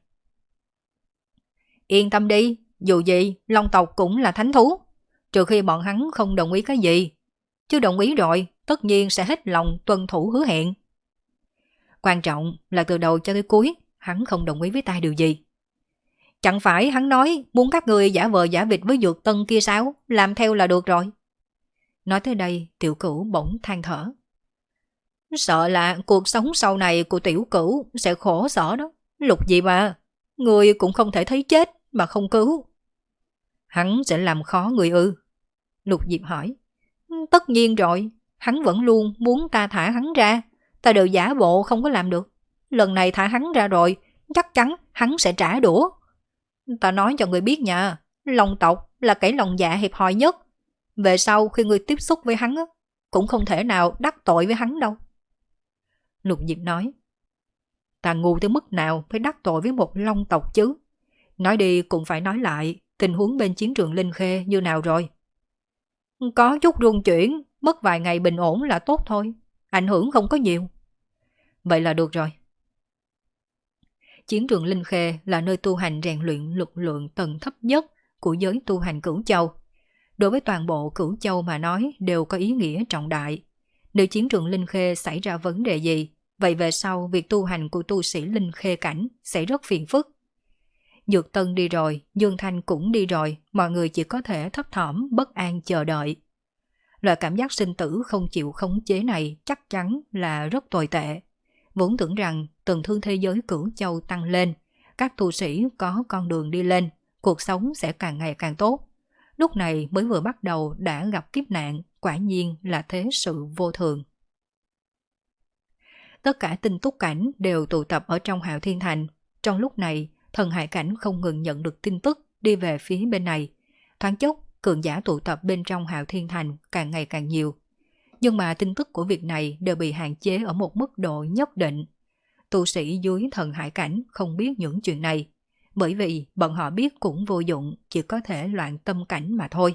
Yên tâm đi, dù gì, long tộc cũng là thánh thú, trừ khi bọn hắn không đồng ý cái gì. Chứ đồng ý rồi, tất nhiên sẽ hết lòng tuân thủ hứa hẹn. Quan trọng là từ đầu cho tới cuối, hắn không đồng ý với ta điều gì. Chẳng phải hắn nói muốn các người giả vờ giả vịt với Dược Tân kia sao, làm theo là được rồi. Nói tới đây, Tiểu Cửu bỗng than thở. Sợ là cuộc sống sau này của Tiểu Cửu sẽ khổ sở đó. Lục gì mà, người cũng không thể thấy chết mà không cứu. Hắn sẽ làm khó người ư? Lục Diệp hỏi. Tất nhiên rồi, hắn vẫn luôn muốn ta thả hắn ra, ta đều giả bộ không có làm được. Lần này thả hắn ra rồi, chắc chắn hắn sẽ trả đũa. Ta nói cho người biết nha, long tộc là cái lòng dạ hiệp hòi nhất. Về sau khi người tiếp xúc với hắn, cũng không thể nào đắc tội với hắn đâu. Lục Diệp nói. Ta ngu tới mức nào phải đắc tội với một long tộc chứ? Nói đi cũng phải nói lại, tình huống bên chiến trường Linh Khê như nào rồi? Có chút rung chuyển, mất vài ngày bình ổn là tốt thôi, ảnh hưởng không có nhiều. Vậy là được rồi. Chiến trường Linh Khê là nơi tu hành rèn luyện lực lượng tầng thấp nhất của giới tu hành Cửu Châu. Đối với toàn bộ Cửu Châu mà nói đều có ý nghĩa trọng đại. Nếu chiến trường Linh Khê xảy ra vấn đề gì, vậy về sau việc tu hành của tu sĩ Linh Khê cảnh sẽ rất phiền phức. Dược Tân đi rồi, Dương Thanh cũng đi rồi, mọi người chỉ có thể thấp thỏm bất an chờ đợi. Loại cảm giác sinh tử không chịu khống chế này chắc chắn là rất tồi tệ. Vốn tưởng rằng tầng thương thế giới Cửu Châu tăng lên, các tu sĩ có con đường đi lên, cuộc sống sẽ càng ngày càng tốt. Lúc này mới vừa bắt đầu đã gặp kiếp nạn, quả nhiên là thế sự vô thường. Tất cả tinh túc cảnh đều tụ tập ở trong Hạo Thiên Thành. Trong lúc này, thần hải cảnh không ngừng nhận được tin tức đi về phía bên này. Thoáng chốc, cường giả tụ tập bên trong Hạo Thiên Thành càng ngày càng nhiều. Nhưng mà tin tức của việc này đều bị hạn chế ở một mức độ nhất định. Tu sĩ dưới thần hải cảnh không biết những chuyện này, bởi vì bọn họ biết cũng vô dụng, chỉ có thể loạn tâm cảnh mà thôi.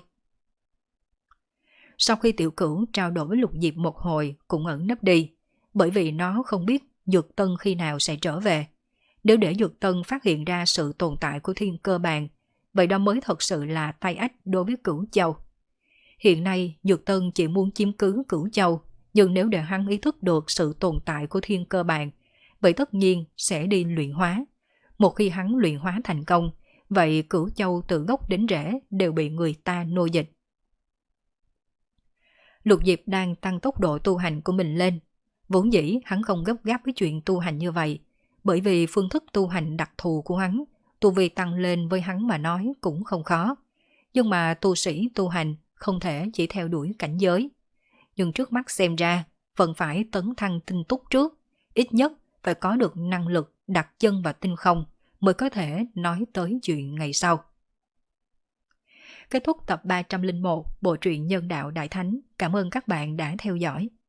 Sau khi Tiểu Cửu trao đổi với Lục Diệp một hồi cũng ẩn nấp đi, bởi vì nó không biết Dược Tân khi nào sẽ trở về. Nếu để Dược Tân phát hiện ra sự tồn tại của thiên cơ bàn, vậy đó mới thật sự là tai ách đối với Cửu Châu. Hiện nay Dược Tân chỉ muốn chiếm cứ Cửu Châu, nhưng nếu để hắn ý thức được sự tồn tại của thiên cơ bàn, vậy tất nhiên sẽ đi luyện hóa. Một khi hắn luyện hóa thành công, vậy Cửu Châu từ gốc đến rễ đều bị người ta nô dịch. Lục Diệp đang tăng tốc độ tu hành của mình lên. Vốn dĩ hắn không gấp gáp với chuyện tu hành như vậy, bởi vì phương thức tu hành đặc thù của hắn, tu vi tăng lên với hắn mà nói cũng không khó. Nhưng mà tu sĩ tu hành không thể chỉ theo đuổi cảnh giới. Nhưng trước mắt xem ra, vẫn phải tấn thăng tinh túc trước, ít nhất phải có được năng lực đặt chân vào tinh không mới có thể nói tới chuyện ngày sau. Kết thúc tập ba trăm lẻ một Bộ truyện Nhân đạo Đại Thánh. Cảm ơn các bạn đã theo dõi.